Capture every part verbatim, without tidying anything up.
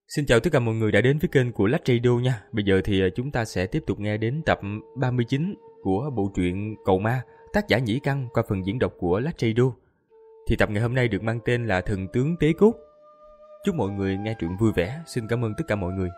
Xin chào tất cả mọi người đã đến với kênh của Lách Radio nha. Bây giờ thì chúng ta sẽ tiếp tục nghe đến tập ba mươi chín của bộ truyện Cầu Ma, tác giả Nhĩ Căn qua phần diễn đọc của Lách Radio. Thì tập ngày hôm nay được mang tên là Thần Tướng Tế Cốt. Chúc mọi người nghe truyện vui vẻ. Xin cảm ơn tất cả mọi người.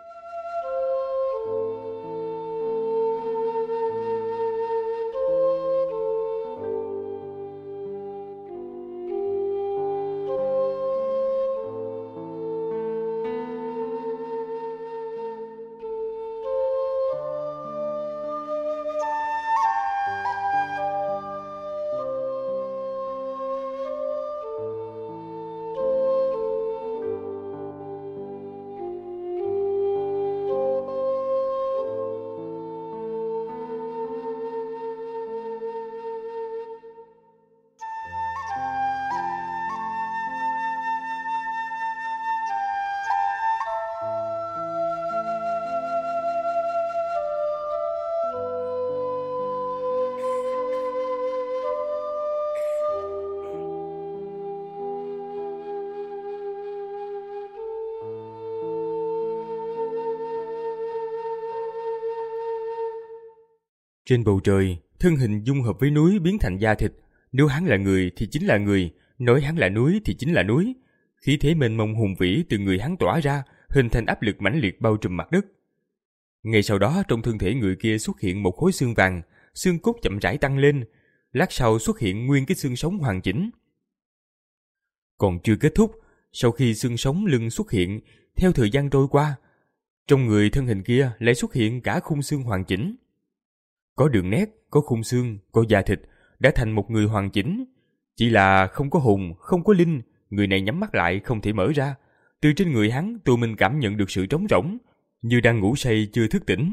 Trên bầu trời, thân hình dung hợp với núi biến thành da thịt. Nếu hắn là người thì chính là người, nói hắn là núi thì chính là núi. Khí thế mênh mông hùng vĩ từ người hắn tỏa ra, hình thành áp lực mãnh liệt bao trùm mặt đất. Ngay sau đó trong thân thể người kia xuất hiện một khối xương vàng, xương cốt chậm rãi tăng lên, lát sau xuất hiện nguyên cái xương sống hoàn chỉnh. Còn chưa kết thúc, sau khi xương sống lưng xuất hiện, theo thời gian trôi qua, trong người thân hình kia lại xuất hiện cả khung xương hoàn chỉnh. Có đường nét, có khung xương, có da thịt, đã thành một người hoàn chỉnh. Chỉ là không có hồn, không có linh, người này nhắm mắt lại không thể mở ra. Từ trên người hắn, Tô Minh cảm nhận được sự trống rỗng, như đang ngủ say chưa thức tỉnh.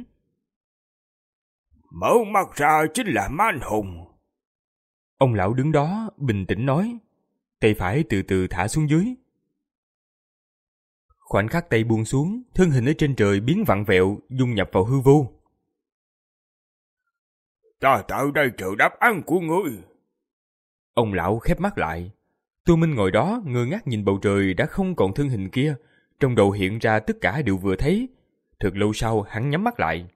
Mở mắt ra chính là man hồn. Ông lão đứng đó, bình tĩnh nói, tay phải từ từ thả xuống dưới. Khoảnh khắc tay buông xuống, thân hình ở trên trời biến vặn vẹo, dung nhập vào hư vô. Ta tại đây chờ đáp án của ngươi. Ông lão khép mắt lại. Tô Minh ngồi đó ngơ ngác nhìn bầu trời đã không còn thân hình kia. Trong đầu hiện ra tất cả đều vừa thấy. Thật lâu sau hắn nhắm mắt lại.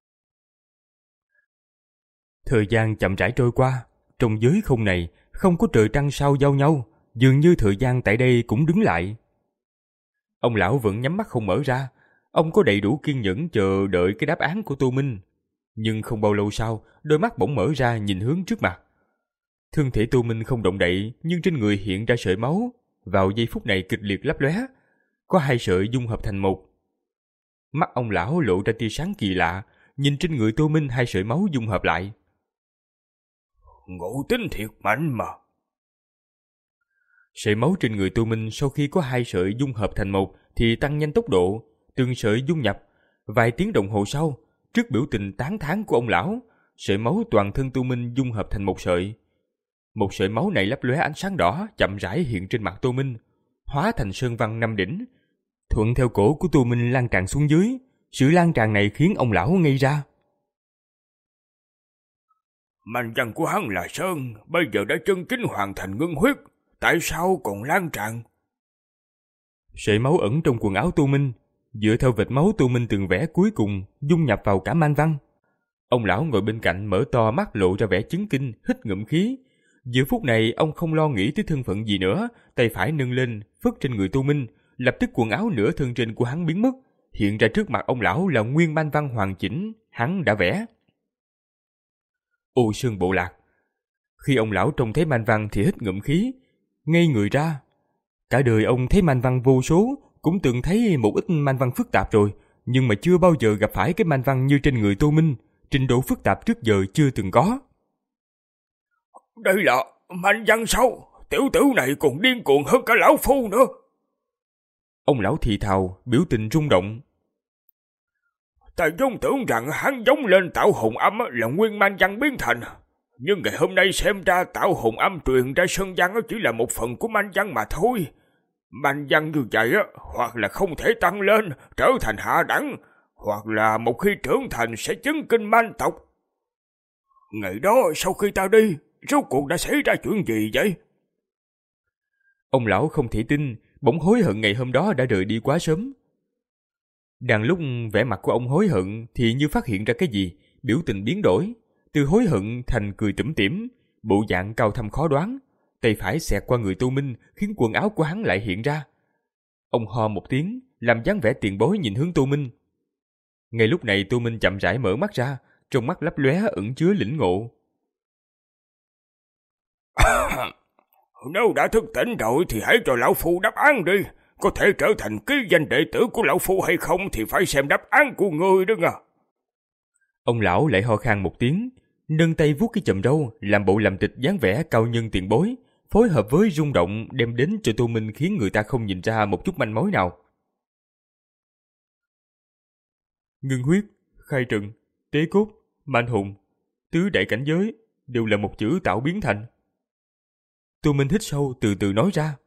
Thời gian chậm rãi trôi qua. Trong giới không này không có trời trăng sao giao nhau. Dường như thời gian tại đây cũng đứng lại. Ông lão vẫn nhắm mắt không mở ra. Ông có đầy đủ kiên nhẫn chờ đợi cái đáp án của Tô Minh. Nhưng không bao lâu sau, đôi mắt bỗng mở ra nhìn hướng trước mặt. Thân thể Tô Minh không động đậy, nhưng trên người hiện ra sợi máu. Vào giây phút này kịch liệt lấp lóe, có hai sợi dung hợp thành một. Mắt ông lão lộ ra tia sáng kỳ lạ, nhìn trên người Tô Minh hai sợi máu dung hợp lại. Ngộ tính thiệt mạnh mà. Sợi máu trên người Tô Minh sau khi có hai sợi dung hợp thành một thì tăng nhanh tốc độ, từng sợi dung nhập. Vài tiếng đồng hồ sau, trước biểu tình tán thán của ông lão, sợi máu toàn thân Tô Minh dung hợp thành một sợi. Một sợi máu này lấp lóe ánh sáng đỏ chậm rãi hiện trên mặt Tô Minh, hóa thành sơn văn năm đỉnh, thuận theo cổ của Tô Minh lan tràn xuống dưới. Sự lan tràn này khiến ông lão ngây ra. Manh văn của hắn là sơn, bây giờ đã chân chính hoàn thành ngưng huyết, tại sao còn lan tràn? Sợi máu ẩn trong quần áo Tô Minh, dựa theo vệt máu Tô Minh từng vẽ cuối cùng dung nhập vào cả man văn. Ông lão ngồi bên cạnh mở to mắt lộ ra vẻ chấn kinh, hít ngụm khí. Giữa phút này ông không lo nghĩ tới thân phận gì nữa, tay phải nâng lên phất trên người Tô Minh, lập tức quần áo nửa thân trên của hắn biến mất, hiện ra trước mặt ông lão là nguyên man văn hoàn chỉnh hắn đã vẽ. Ô Sơn Bộ Lạc. Khi ông lão trông thấy man văn thì hít ngụm khí, ngây người ra. Cả đời ông thấy man văn vô số, cũng từng thấy một ít man văn phức tạp rồi, nhưng mà chưa bao giờ gặp phải cái man văn như trên người Tô Minh, trình độ phức tạp trước giờ chưa từng có. Đây là man văn sao? Tiểu tử này còn điên cuồng hơn cả lão phu nữa. Ông lão thì thào, biểu tình rung động. Ta vốn tưởng rằng hắn giống lên tạo hồn âm là nguyên man văn biến thành, nhưng ngày hôm nay xem ra tạo hồn âm truyền ra sơn văn chỉ là một phần của man văn mà thôi. Man văn như vậy hoặc là không thể tăng lên trở thành hạ đẳng, hoặc là một khi trưởng thành sẽ chấn kinh man tộc. Ngày đó sau khi ta đi, rốt cuộc đã xảy ra chuyện gì vậy? Ông lão không thể tin, bỗng hối hận ngày hôm đó đã rời đi quá sớm. Đang lúc vẻ mặt của ông hối hận thì như phát hiện ra cái gì, biểu tình biến đổi, từ hối hận thành cười tủm tỉm, bộ dạng cao thâm khó đoán, tay phải xẹt qua người Tô Minh khiến quần áo của hắn lại hiện ra. Ông ho một tiếng, làm dáng vẻ tiền bối nhìn hướng Tô Minh. Ngay lúc này Tô Minh chậm rãi mở mắt ra, trong mắt lấp lóe ẩn chứa lĩnh ngộ. Nếu đã thức tỉnh rồi thì hãy cho lão phu đáp án đi. Có thể trở thành ký danh đệ tử của lão phu hay không thì phải xem đáp án của ngươi đó nha. Ông lão lại ho khan một tiếng, nâng tay vuốt cái chòm râu, làm bộ làm tịch dáng vẻ cao nhân tiền bối, phối hợp với rung động đem đến cho Tô Minh khiến người ta không nhìn ra một chút manh mối nào. Ngưng huyết, khai trừng, tế cốt, man hùng, tứ đại cảnh giới đều là một chữ tạo biến thành. Tô Minh hít sâu từ từ nói ra.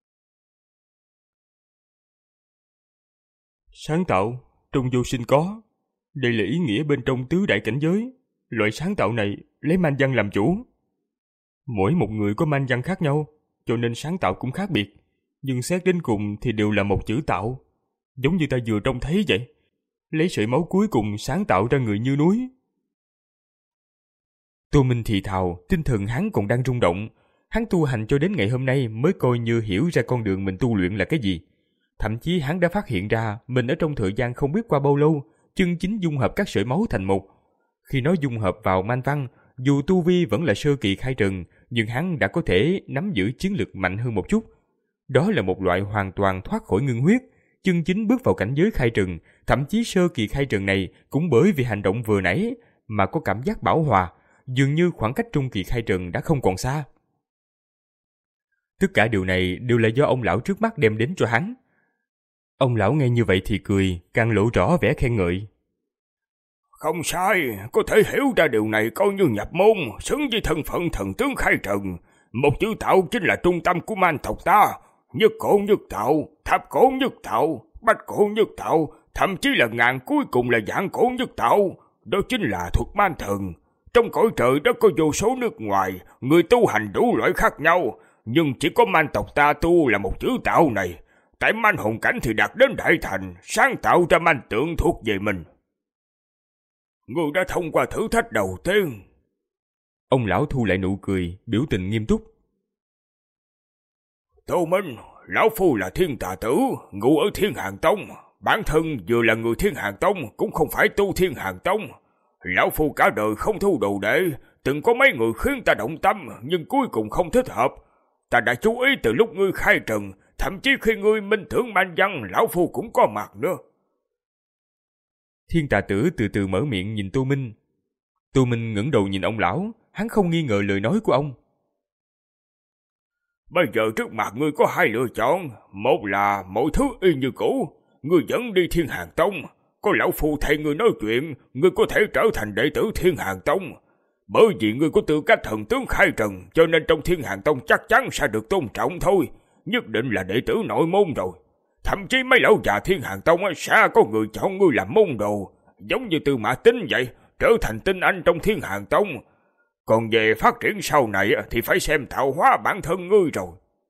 Sáng tạo, trong vô sinh có. Đây là ý nghĩa bên trong tứ đại cảnh giới. Loại sáng tạo này lấy man văn làm chủ. Mỗi một người có man văn khác nhau, cho nên sáng tạo cũng khác biệt. Nhưng xét đến cùng thì đều là một chữ tạo. Giống như ta vừa trông thấy vậy. Lấy sợi máu cuối cùng sáng tạo ra người như núi. Tô Minh thì thào, tinh thần hắn còn đang rung động. Hắn tu hành cho đến ngày hôm nay mới coi như hiểu ra con đường mình tu luyện là cái gì. Thậm chí hắn đã phát hiện ra mình ở trong thời gian không biết qua bao lâu, chân chính dung hợp các sợi máu thành một. Khi nó dung hợp vào man văn, dù tu vi vẫn là sơ kỳ khai trần, nhưng hắn đã có thể nắm giữ chiến lực mạnh hơn một chút. Đó là một loại hoàn toàn thoát khỏi ngưng huyết, chân chính bước vào cảnh giới khai trần, thậm chí sơ kỳ khai trần này cũng bởi vì hành động vừa nãy mà có cảm giác bảo hòa, dường như khoảng cách trung kỳ khai trần đã không còn xa. Tất cả điều này đều là do ông lão trước mắt đem đến cho hắn. Ông lão nghe như vậy thì cười, càng lộ rõ vẻ khen ngợi. Không sai, có thể hiểu ra điều này coi như nhập môn, xứng với thân phận thần tướng khai trần. Một chữ tạo chính là trung tâm của man tộc ta. Nhất cổ nhất tạo, thập cổ nhất tạo, bách cổ nhất tạo, thậm chí là ngàn cuối cùng là vạn cổ nhất tạo. Đó chính là thuật man thần. Trong cõi trời đất có vô số nước ngoài, người tu hành đủ loại khác nhau, nhưng chỉ có man tộc ta tu là một chữ tạo này. Tại man hồn cảnh thì đạt đến đại thành, sáng tạo ra man tượng thuộc về mình. Ngươi đã thông qua thử thách đầu tiên. Ông lão thu lại nụ cười, biểu tình nghiêm túc. Tô Minh, lão phu là Thiên Tà Tử, ngụ ở Thiên Hàng Tông. Bản thân vừa là người Thiên Hàng Tông, cũng không phải tu Thiên Hàng Tông. Lão phu cả đời không thu đồ đệ, từng có mấy người khiến ta động tâm, nhưng cuối cùng không thích hợp. Ta đã chú ý từ lúc ngươi khai trần, thậm chí khi ngươi minh tưởng man văn, lão phu cũng có mặt nữa. Thiên Tà Tử từ từ mở miệng nhìn Tô Minh. Tô Minh ngẩng đầu nhìn ông lão, hắn không nghi ngờ lời nói của ông. Bây giờ trước mặt ngươi có hai lựa chọn, một là mọi thứ y như cũ, ngươi vẫn đi Thiên Hàng Tông, có lão phu thay ngươi nói chuyện, ngươi có thể trở thành đệ tử Thiên Hàng Tông. Bởi vì ngươi có tư cách thần tướng khai trần, cho nên trong Thiên Hàng Tông chắc chắn sẽ được tôn trọng thôi, nhất định là đệ tử nội môn rồi. Thậm chí mấy lão già Thiên Hàng Tông sẽ có người chọn ngươi làm môn đồ, giống như Tư Mã Tín vậy, trở thành tinh anh trong Thiên Hàng Tông. Còn về phát triển sau này thì phải xem tạo hóa bản thân ngươi rồi.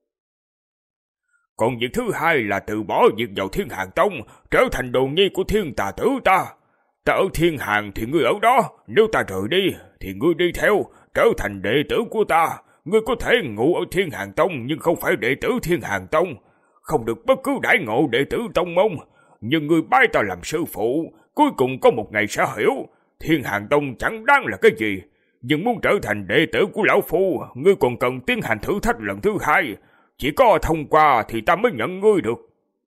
Còn việc thứ hai là từ bỏ việc vào Thiên Hàng Tông, trở thành đồ nhi của Thiên Tà Tử ta. Ta ở Thiên Hàng thì ngươi ở đó, nếu ta rời đi thì ngươi đi theo, trở thành đệ tử của ta. Ngươi có thể ngủ ở Thiên Hàng Tông nhưng không phải đệ tử Thiên Hàng Tông, không được bất cứ đãi ngộ đệ tử tông môn. Nhưng ngươi bái ta làm sư phụ, cuối cùng có một ngày sẽ hiểu, Thiên Hàng Tông chẳng đáng là cái gì. Nhưng muốn trở thành đệ tử của lão phu, ngươi còn cần tiến hành thử thách lần thứ hai. Chỉ có thông qua thì ta mới nhận ngươi được.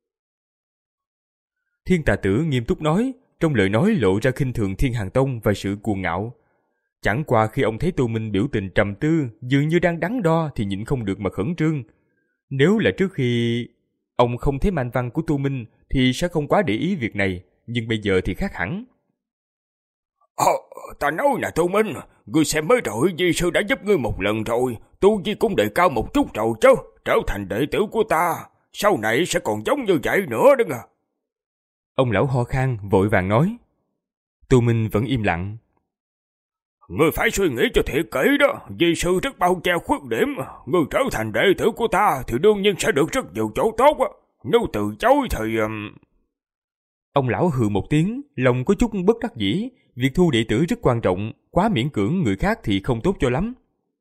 Thiên Tà Tử nghiêm túc nói, trong lời nói lộ ra khinh thường Thiên Hàng Tông và sự cuồng ngạo. Chẳng qua khi ông thấy Tô Minh biểu tình trầm tư, dường như đang đắn đo thì nhịn không được mà khẩn trương. Nếu là trước khi ông không thấy man văn của Tô Minh thì sẽ không quá để ý việc này, nhưng bây giờ thì khác hẳn. Ờ, ta nói là Tô Minh, ngươi xem mới rồi, di sư đã giúp ngươi một lần rồi, tu vi cũng đề cao một chút rồi chứ, trở thành đệ tử của ta, sau này sẽ còn giống như vậy nữa đó à. Ông lão ho khan vội vàng nói. Tô Minh vẫn im lặng. Ngươi phải suy nghĩ cho thiệt kỹ đó, di sư rất bao che khuyết điểm, ngươi trở thành đệ tử của ta thì đương nhiên sẽ được rất nhiều chỗ tốt á, nếu từ chối thì... Ông lão hừ một tiếng, lòng có chút bất đắc dĩ. Việc thu đệ tử rất quan trọng, quá miễn cưỡng người khác thì không tốt cho lắm.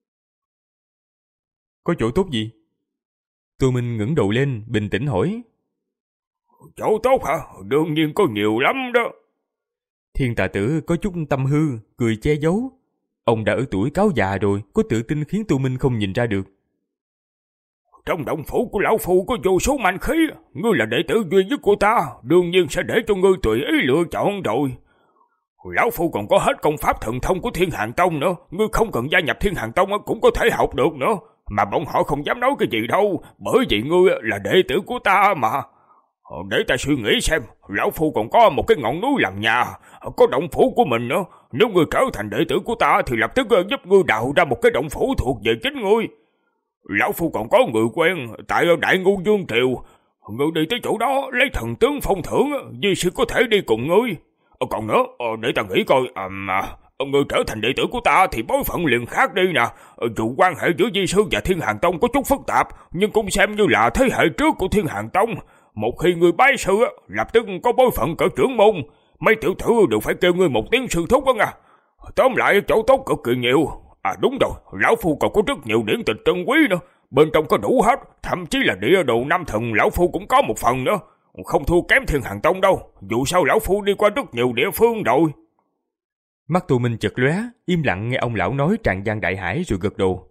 Có chỗ tốt gì? Tô Minh ngẩng đầu lên, bình tĩnh hỏi. Chỗ tốt hả? Đương nhiên có nhiều lắm đó. Thiên Tà Tử có chút tâm hư, cười che giấu. Ông đã ở tuổi cáo già rồi, có tự tin khiến Tô Minh không nhìn ra được. Trong động phủ của lão phu có vô số mạnh khí, ngươi là đệ tử duy nhất của ta, đương nhiên sẽ để cho ngươi tùy ý lựa chọn rồi. Lão phu còn có hết công pháp thần thông của Thiên Hàn Tông nữa, ngươi không cần gia nhập Thiên Hàn Tông cũng có thể học được nữa, mà bọn họ không dám nói cái gì đâu, bởi vì ngươi là đệ tử của ta mà. Để ta suy nghĩ xem, lão phu còn có một cái ngọn núi làm nhà, có động phủ của mình nữa, nếu ngươi trở thành đệ tử của ta thì lập tức giúp ngươi đào ra một cái động phủ thuộc về chính ngươi. Lão phu còn có người quen tại Đại Ngô Dương Triều, ngươi đi tới chỗ đó lấy thần tướng phong thưởng, di sư có thể đi cùng ngươi. Còn nữa, để ta nghĩ coi, à, ngươi trở thành đệ tử của ta thì bối phận liền khác đi nè. Dù quan hệ giữa di sư và Thiên Hàn Tông có chút phức tạp, nhưng cũng xem như là thế hệ trước của Thiên Hàn Tông. Một khi ngươi bái sư, lập tức có bối phận cỡ trưởng môn, mấy tiểu tử đều phải kêu ngươi một tiếng sư thúc đó nha. Tóm lại chỗ tốt cực kỳ nhiều. À đúng rồi, lão phu còn có rất nhiều điển tịch trân quý nữa, bên trong có đủ hết, thậm chí là địa đồ Nam Thần lão phu cũng có một phần nữa, không thua kém Thiên Hàn Tông đâu, dù sao lão phu đi qua rất nhiều địa phương rồi. Mắt Tô Minh chợt lóe, im lặng nghe ông lão nói tràn gian đại hải rồi gật đầu.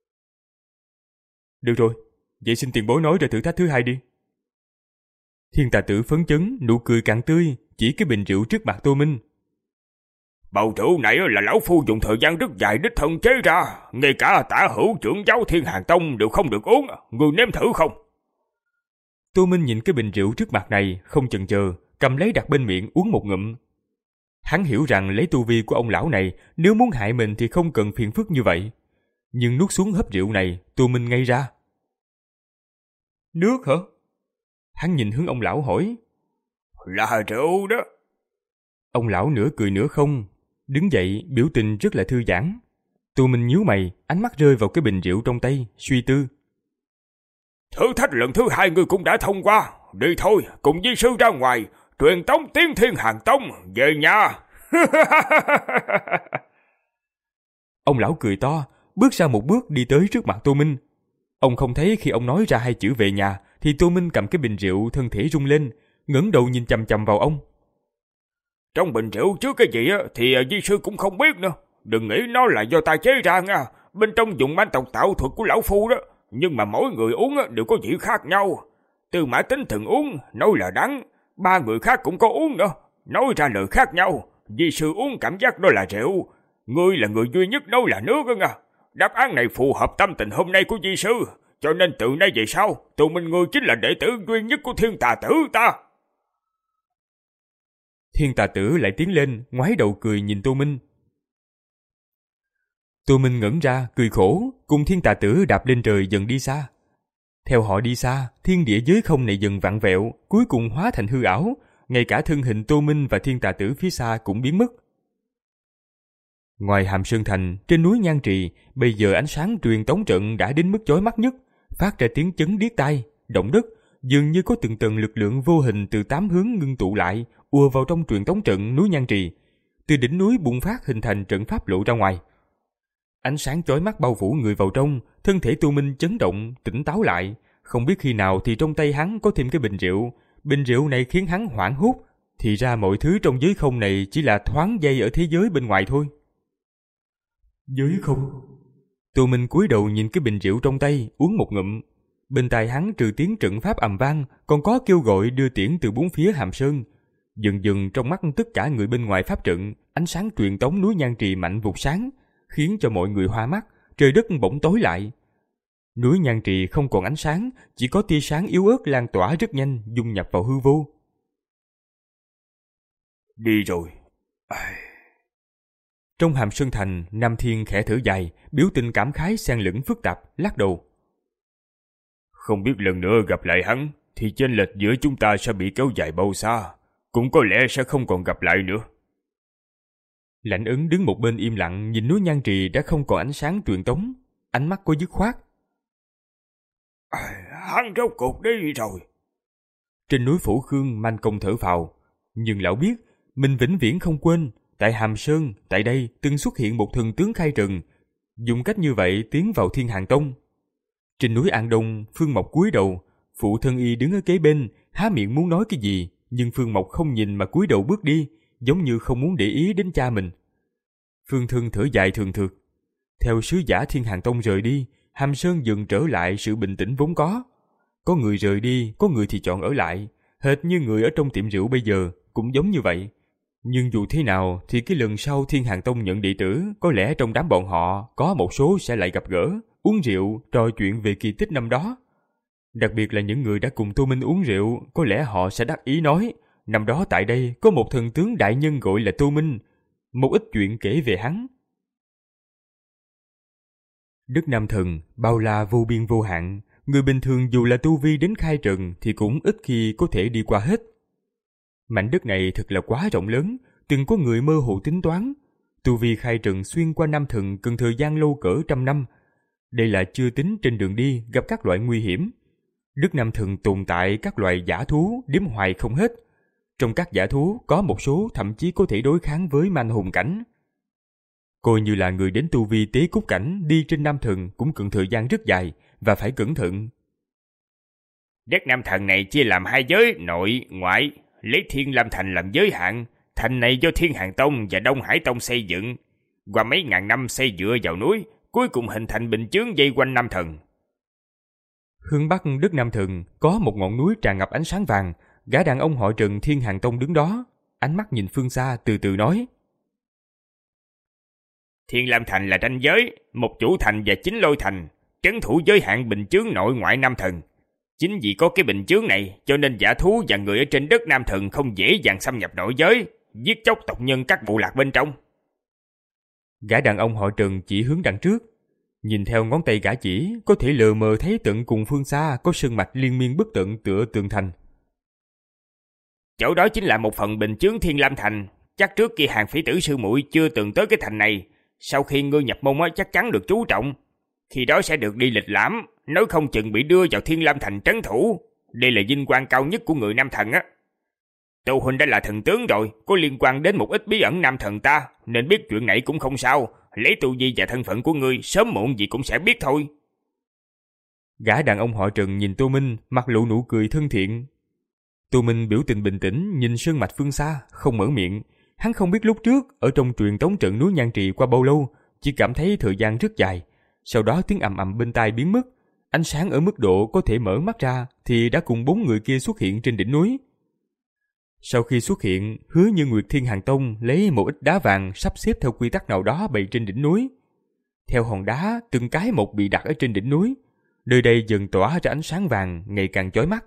Được rồi, vậy xin tiền bối nói ra thử thách thứ hai đi. Thiên Tà Tử phấn chấn, nụ cười càng tươi, chỉ cái bình rượu trước mặt Tô Minh. Bầu rượu này là lão phu dùng thời gian rất dài đích thân chế ra, ngay cả Tả Hữu trưởng giáo Thiên Hàn Tông đều không được uống, ngươi nếm thử không? Tô Minh nhìn cái bình rượu trước mặt này, không chần chờ, cầm lấy đặt bên miệng uống một ngụm. Hắn hiểu rằng lấy tu vi của ông lão này, nếu muốn hại mình thì không cần phiền phức như vậy. Nhưng nuốt xuống hớp rượu này, Tô Minh ngây ra. Nước hả? Hắn nhìn hướng ông lão hỏi. Là rượu đó. Ông lão nửa cười nửa không, đứng dậy biểu tình rất là thư giãn. Tô Minh nhíu mày, ánh mắt rơi vào cái bình rượu trong tay, suy tư. Thử thách lần thứ hai ngươi cũng đã thông qua, đi thôi, cùng di sư ra ngoài, truyền tống tiến Thiên Hàn Tông, về nhà. Ông lão cười to, bước ra một bước đi tới trước mặt Tô Minh. Ông không thấy khi ông nói ra hai chữ về nhà, thì Tô Minh cầm cái bình rượu thân thể rung lên, ngẩng đầu nhìn chằm chằm vào ông. Trong bình rượu chứa cái gì thì di sư cũng không biết nữa, đừng nghĩ nó là do ta chế ra nha, bên trong dùng manh tộc tạo thuật của lão phu đó, nhưng mà mỗi người uống đều có vị khác nhau. Tư Mã Tính từng uống, nói là đắng, ba người khác cũng có uống nữa, nói ra lời khác nhau, di sư uống cảm giác đó là rượu, ngươi là người duy nhất nói là nước đó nha. Đáp án này phù hợp tâm tình hôm nay của di sư, cho nên từ nay về sau, tụi mình ngươi chính là đệ tử duy nhất của Thiên Tà Tử ta. Thiên Tà Tử lại tiến lên, ngoái đầu cười nhìn Tô Minh. Tô Minh ngẩn ra, cười khổ, cùng Thiên Tà Tử đạp lên trời dần đi xa. Theo họ đi xa, thiên địa giới không này dần vặn vẹo, cuối cùng hóa thành hư ảo, ngay cả thân hình Tô Minh và Thiên Tà Tử phía xa cũng biến mất. Ngoài Hàm Sơn Thành, trên núi Nhan Trì, bây giờ ánh sáng truyền tống trận đã đến mức chói mắt nhất, phát ra tiếng chấn điếc tai, động đất, dường như có từng tầng lực lượng vô hình từ tám hướng ngưng tụ lại, ùa vào trong truyền tống trận núi Nhan Trì. Từ đỉnh núi bùng phát hình thành trận pháp lộ ra ngoài. Ánh sáng chói mắt bao phủ người vào trong, thân thể Tô Minh chấn động, tỉnh táo lại. Không biết khi nào thì trong tay hắn có thêm cái bình rượu. Bình rượu này khiến hắn hoảng hốt. Thì ra mọi thứ trong giới không này chỉ là thoáng dây ở thế giới bên ngoài thôi. Giới không? Tô Minh cúi đầu nhìn cái bình rượu trong tay, uống một ngụm. Bên tai hắn trừ tiếng trận pháp ầm vang, còn có kêu gọi đưa tiễn từ bốn phía Hàm Sơn. Dần dần trong mắt tất cả người bên ngoài pháp trận, ánh sáng truyền tống núi Nhan Trì mạnh vụt sáng, khiến cho mọi người hoa mắt, trời đất bỗng tối lại. Núi Nhan Trì không còn ánh sáng, chỉ có tia sáng yếu ớt lan tỏa rất nhanh, dung nhập vào hư vô. Đi rồi. Ai... Trong Hàm Sơn Thành, Nam Thiên khẽ thở dài, biểu tình cảm khái xen lẫn phức tạp, lắc đầu. Không biết lần nữa gặp lại hắn, thì chênh lệch giữa chúng ta sẽ bị kéo dài bao xa, cũng có lẽ sẽ không còn gặp lại nữa. Lãnh Ấn đứng một bên im lặng nhìn núi Nhan Trì đã không còn ánh sáng truyền tống, ánh mắt có dứt khoát. À, hắn rốt cuộc đi rồi. Trên núi Phủ Khương, Man Công thở phào. Nhưng lão biết, mình vĩnh viễn không quên, tại Hàm Sơn, tại đây từng xuất hiện một thần tướng khai trần, dùng cách như vậy tiến vào Thiên Hàng Tông. Trên núi An Đông, Phương Mộc cúi đầu, phụ thân y đứng ở kế bên, há miệng muốn nói cái gì, nhưng Phương Mộc không nhìn mà cúi đầu bước đi, giống như không muốn để ý đến cha mình. Phương Thân thở dài thường thượt. Theo sứ giả Thiên Hàng Tông rời đi, Hàm Sơn dần trở lại sự bình tĩnh vốn có. Có người rời đi, có người thì chọn ở lại, hệt như người ở trong tiệm rượu bây giờ, cũng giống như vậy. Nhưng dù thế nào thì cái lần sau Thiên Hàng Tông nhận đệ tử, có lẽ trong đám bọn họ có một số sẽ lại gặp gỡ, uống rượu, trò chuyện về kỳ tích năm đó. Đặc biệt là những người đã cùng Tô Minh uống rượu, có lẽ họ sẽ đắc ý nói, năm đó tại đây có một thần tướng đại nhân gọi là Tô Minh, một ít chuyện kể về hắn. Đất Nam Thần, bao la vô biên vô hạn, người bình thường dù là tu vi đến khai trần thì cũng ít khi có thể đi qua hết. Mảnh đất này thật là quá rộng lớn, từng có người mơ hồ tính toán. Tu vi khai trần xuyên qua Nam Thần cần thời gian lâu cỡ trăm năm. Đây là chưa tính trên đường đi gặp các loại nguy hiểm. Đất Nam Thần tồn tại các loại dã thú đếm hoài không hết. Trong các dã thú có một số thậm chí có thể đối kháng với manh hùng cảnh. Coi như là người đến tu vi tế cúc cảnh đi trên Nam Thần cũng cần thời gian rất dài và phải cẩn thận. Đất Nam Thần này chia làm hai giới nội, ngoại, lấy Thiên Lam Thành làm giới hạn. Thành này do Thiên Hàng Tông và Đông Hải Tông xây dựng. Qua mấy ngàn năm xây dựa vào núi, cuối cùng hình thành bình chướng dây quanh Nam Thần. Hướng bắc đất Nam Thần có một ngọn núi tràn ngập ánh sáng vàng. Gã đàn ông họ Trần Thiên Hàng Tông đứng đó, ánh mắt nhìn phương xa từ từ nói. Thiên Lam Thành là ranh giới, một chủ thành và chín lôi thành, trấn thủ giới hạn bình chướng nội ngoại Nam Thần. Chính vì có cái bình chướng này, cho nên dã thú và người ở trên đất Nam Thần không dễ dàng xâm nhập nội giới, giết chóc tộc nhân các bộ lạc bên trong. Gã đàn ông họ Trần chỉ hướng đằng trước. Nhìn theo ngón tay gã chỉ, có thể lờ mờ thấy tận cùng phương xa có sơn mạch liên miên bất tận tựa tường thành. Chỗ đó chính là một phần bình chướng Thiên Lam Thành. Chắc trước kia Hàng Phỉ Tử sư muội chưa từng tới cái thành này. Sau khi ngươi nhập môn chắc chắn được chú trọng. Khi đó sẽ được đi lịch lãm, nói không chừng bị đưa vào Thiên Lam Thành trấn thủ. Đây là vinh quang cao nhất của người Nam Thần á. Tô huynh đã là thần tướng rồi, có liên quan đến một ít bí ẩn Nam Thần ta, nên biết chuyện này cũng không sao. Lấy tu vi và thân phận của ngươi, sớm muộn gì cũng sẽ biết thôi. Gã đàn ông họ Trần nhìn Tô Minh, mặt lộ nụ cười thân thiện. Tô Minh biểu tình bình tĩnh, nhìn sơn mạch phương xa, không mở miệng. Hắn không biết lúc trước, ở trong truyền tống trận núi Nhan Trì qua bao lâu, chỉ cảm thấy thời gian rất dài. Sau đó tiếng ầm ầm bên tai biến mất, ánh sáng ở mức độ có thể mở mắt ra thì đã cùng bốn người kia xuất hiện trên đỉnh núi. Sau khi xuất hiện, Hứa Như Nguyệt Thiên Hàng Tông lấy một ít đá vàng sắp xếp theo quy tắc nào đó bày trên đỉnh núi. Theo hòn đá, từng cái một bị đặt ở trên đỉnh núi, nơi đây dần tỏa ra ánh sáng vàng ngày càng chói mắt.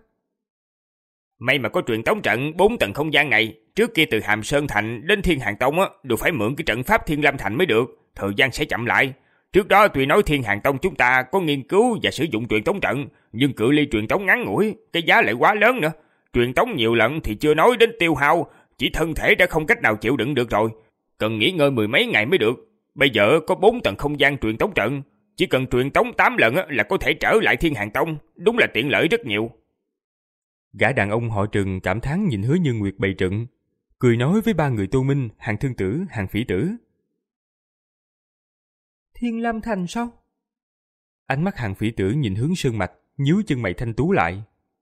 May mà có truyền tống trận bốn tầng không gian này, trước kia từ Hàm Sơn Thành đến Thiên Hàng Tông á, đều phải mượn cái trận pháp Thiên Lam Thành mới được, thời gian sẽ chậm lại. Trước đó tuy nói Thiên Hàng Tông chúng ta có nghiên cứu và sử dụng truyền tống trận, nhưng cự ly truyền tống ngắn ngủi, cái giá lại quá lớn nữa. Truyền tống nhiều lần thì chưa nói đến tiêu hao, chỉ thân thể đã không cách nào chịu đựng được rồi, cần nghỉ ngơi mười mấy ngày mới được. Bây giờ có bốn tầng không gian truyền tống trận, chỉ cần truyền tống tám lần là có thể trở lại Thiên Hàng Tông, đúng là tiện lợi rất nhiều. Gã đàn ông họ Trần cảm thán nhìn Hứa Như Nguyệt bày trận, cười nói với ba người Tô Minh, Hàng Thương Tử, Hàng Phỉ Tử. Thiên Lam Thành sao? Ánh mắt Hàng Phỉ Tử nhìn hướng sơn mạch, nhíu chân mày thanh tú lại.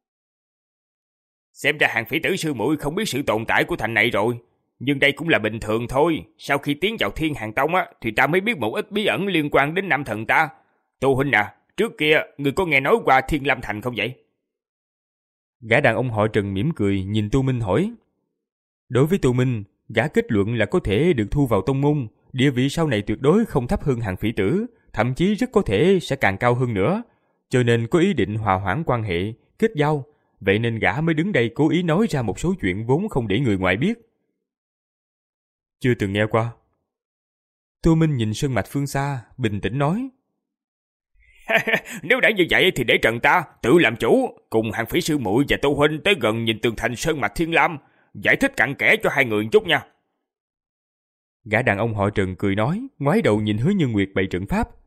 Xem ra Hàng Phỉ Tử sư muội không biết sự tồn tại của thành này rồi, nhưng đây cũng là bình thường thôi. Sau khi tiến vào Thiên Hàng Tông á, thì ta mới biết một ít bí ẩn liên quan đến Nam Thần ta. Tô huynh à, trước kia người có nghe nói qua Thiên Lam Thành không vậy? Gã đàn ông họ Trần mỉm cười nhìn Tô Minh hỏi. Đối với Tô Minh, gã kết luận là có thể được thu vào tông môn, địa vị sau này tuyệt đối không thấp hơn Hàng Phỉ Tử, thậm chí rất có thể sẽ càng cao hơn nữa, cho nên có ý định hòa hoãn quan hệ, kết giao, vậy nên gã mới đứng đây cố ý nói ra một số chuyện vốn không để người ngoài biết. Chưa từng nghe qua. Tô Minh nhìn sơn mạch phương xa, bình tĩnh nói. Nếu đã như vậy thì để Trần ta tự làm chủ, cùng Hàng Phỉ sư muội và Tô huynh tới gần nhìn tường thành sơn mạch Thiên Lam, giải thích cặn kẽ cho hai người một chút nha. Gã đàn ông họ Trần cười nói, ngoái đầu nhìn Hứa Như Nguyệt bày trận pháp.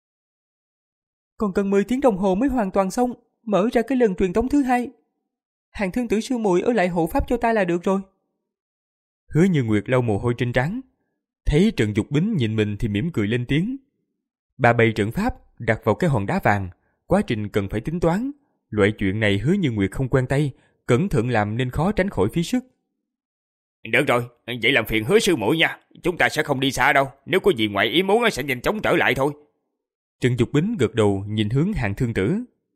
Còn cần mười tiếng đồng hồ mới hoàn toàn xong, mở ra cái lần truyền tống thứ hai. Hàng thương tử sư muội ở lại hộ pháp cho ta là được rồi. Hứa Như Nguyệt lau mồ hôi trên trán, thấy Trần Dục Bính nhìn mình thì mỉm cười lên tiếng. Bà bày trận pháp đặt vào cái hòn đá vàng, quá trình cần phải tính toán. Loại chuyện này Hứa Như Nguyệt không quen tay, cẩn thận làm nên khó tránh khỏi phí sức. Được rồi, vậy làm phiền Hứa sư muội nha. Chúng ta sẽ không đi xa đâu. Nếu có gì ngoài ý muốn sẽ nhanh chóng trở lại thôi. Trần Dục Bính gật đầu nhìn hướng Hàng Thương Tử.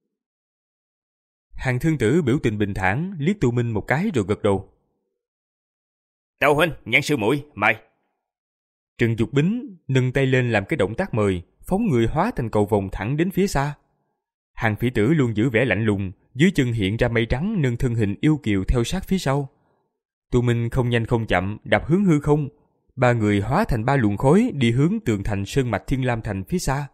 Hàng Thương Tử biểu tình bình thản liếc Tô Minh một cái rồi gật đầu. Tô huynh, Nhan sư muội, mời. Trần Dục Bính nâng tay lên làm cái động tác mời, phóng người hóa thành cầu vồng thẳng đến phía xa. Hàng Phỉ Tử luôn giữ vẻ lạnh lùng, dưới chân hiện ra mây trắng nâng thân hình yêu kiều theo sát phía sau. Tô Minh không nhanh không chậm đạp hướng hư không, ba người hóa thành ba luồng khói đi hướng tường thành sơn mạch Thiên Lam Thành phía xa.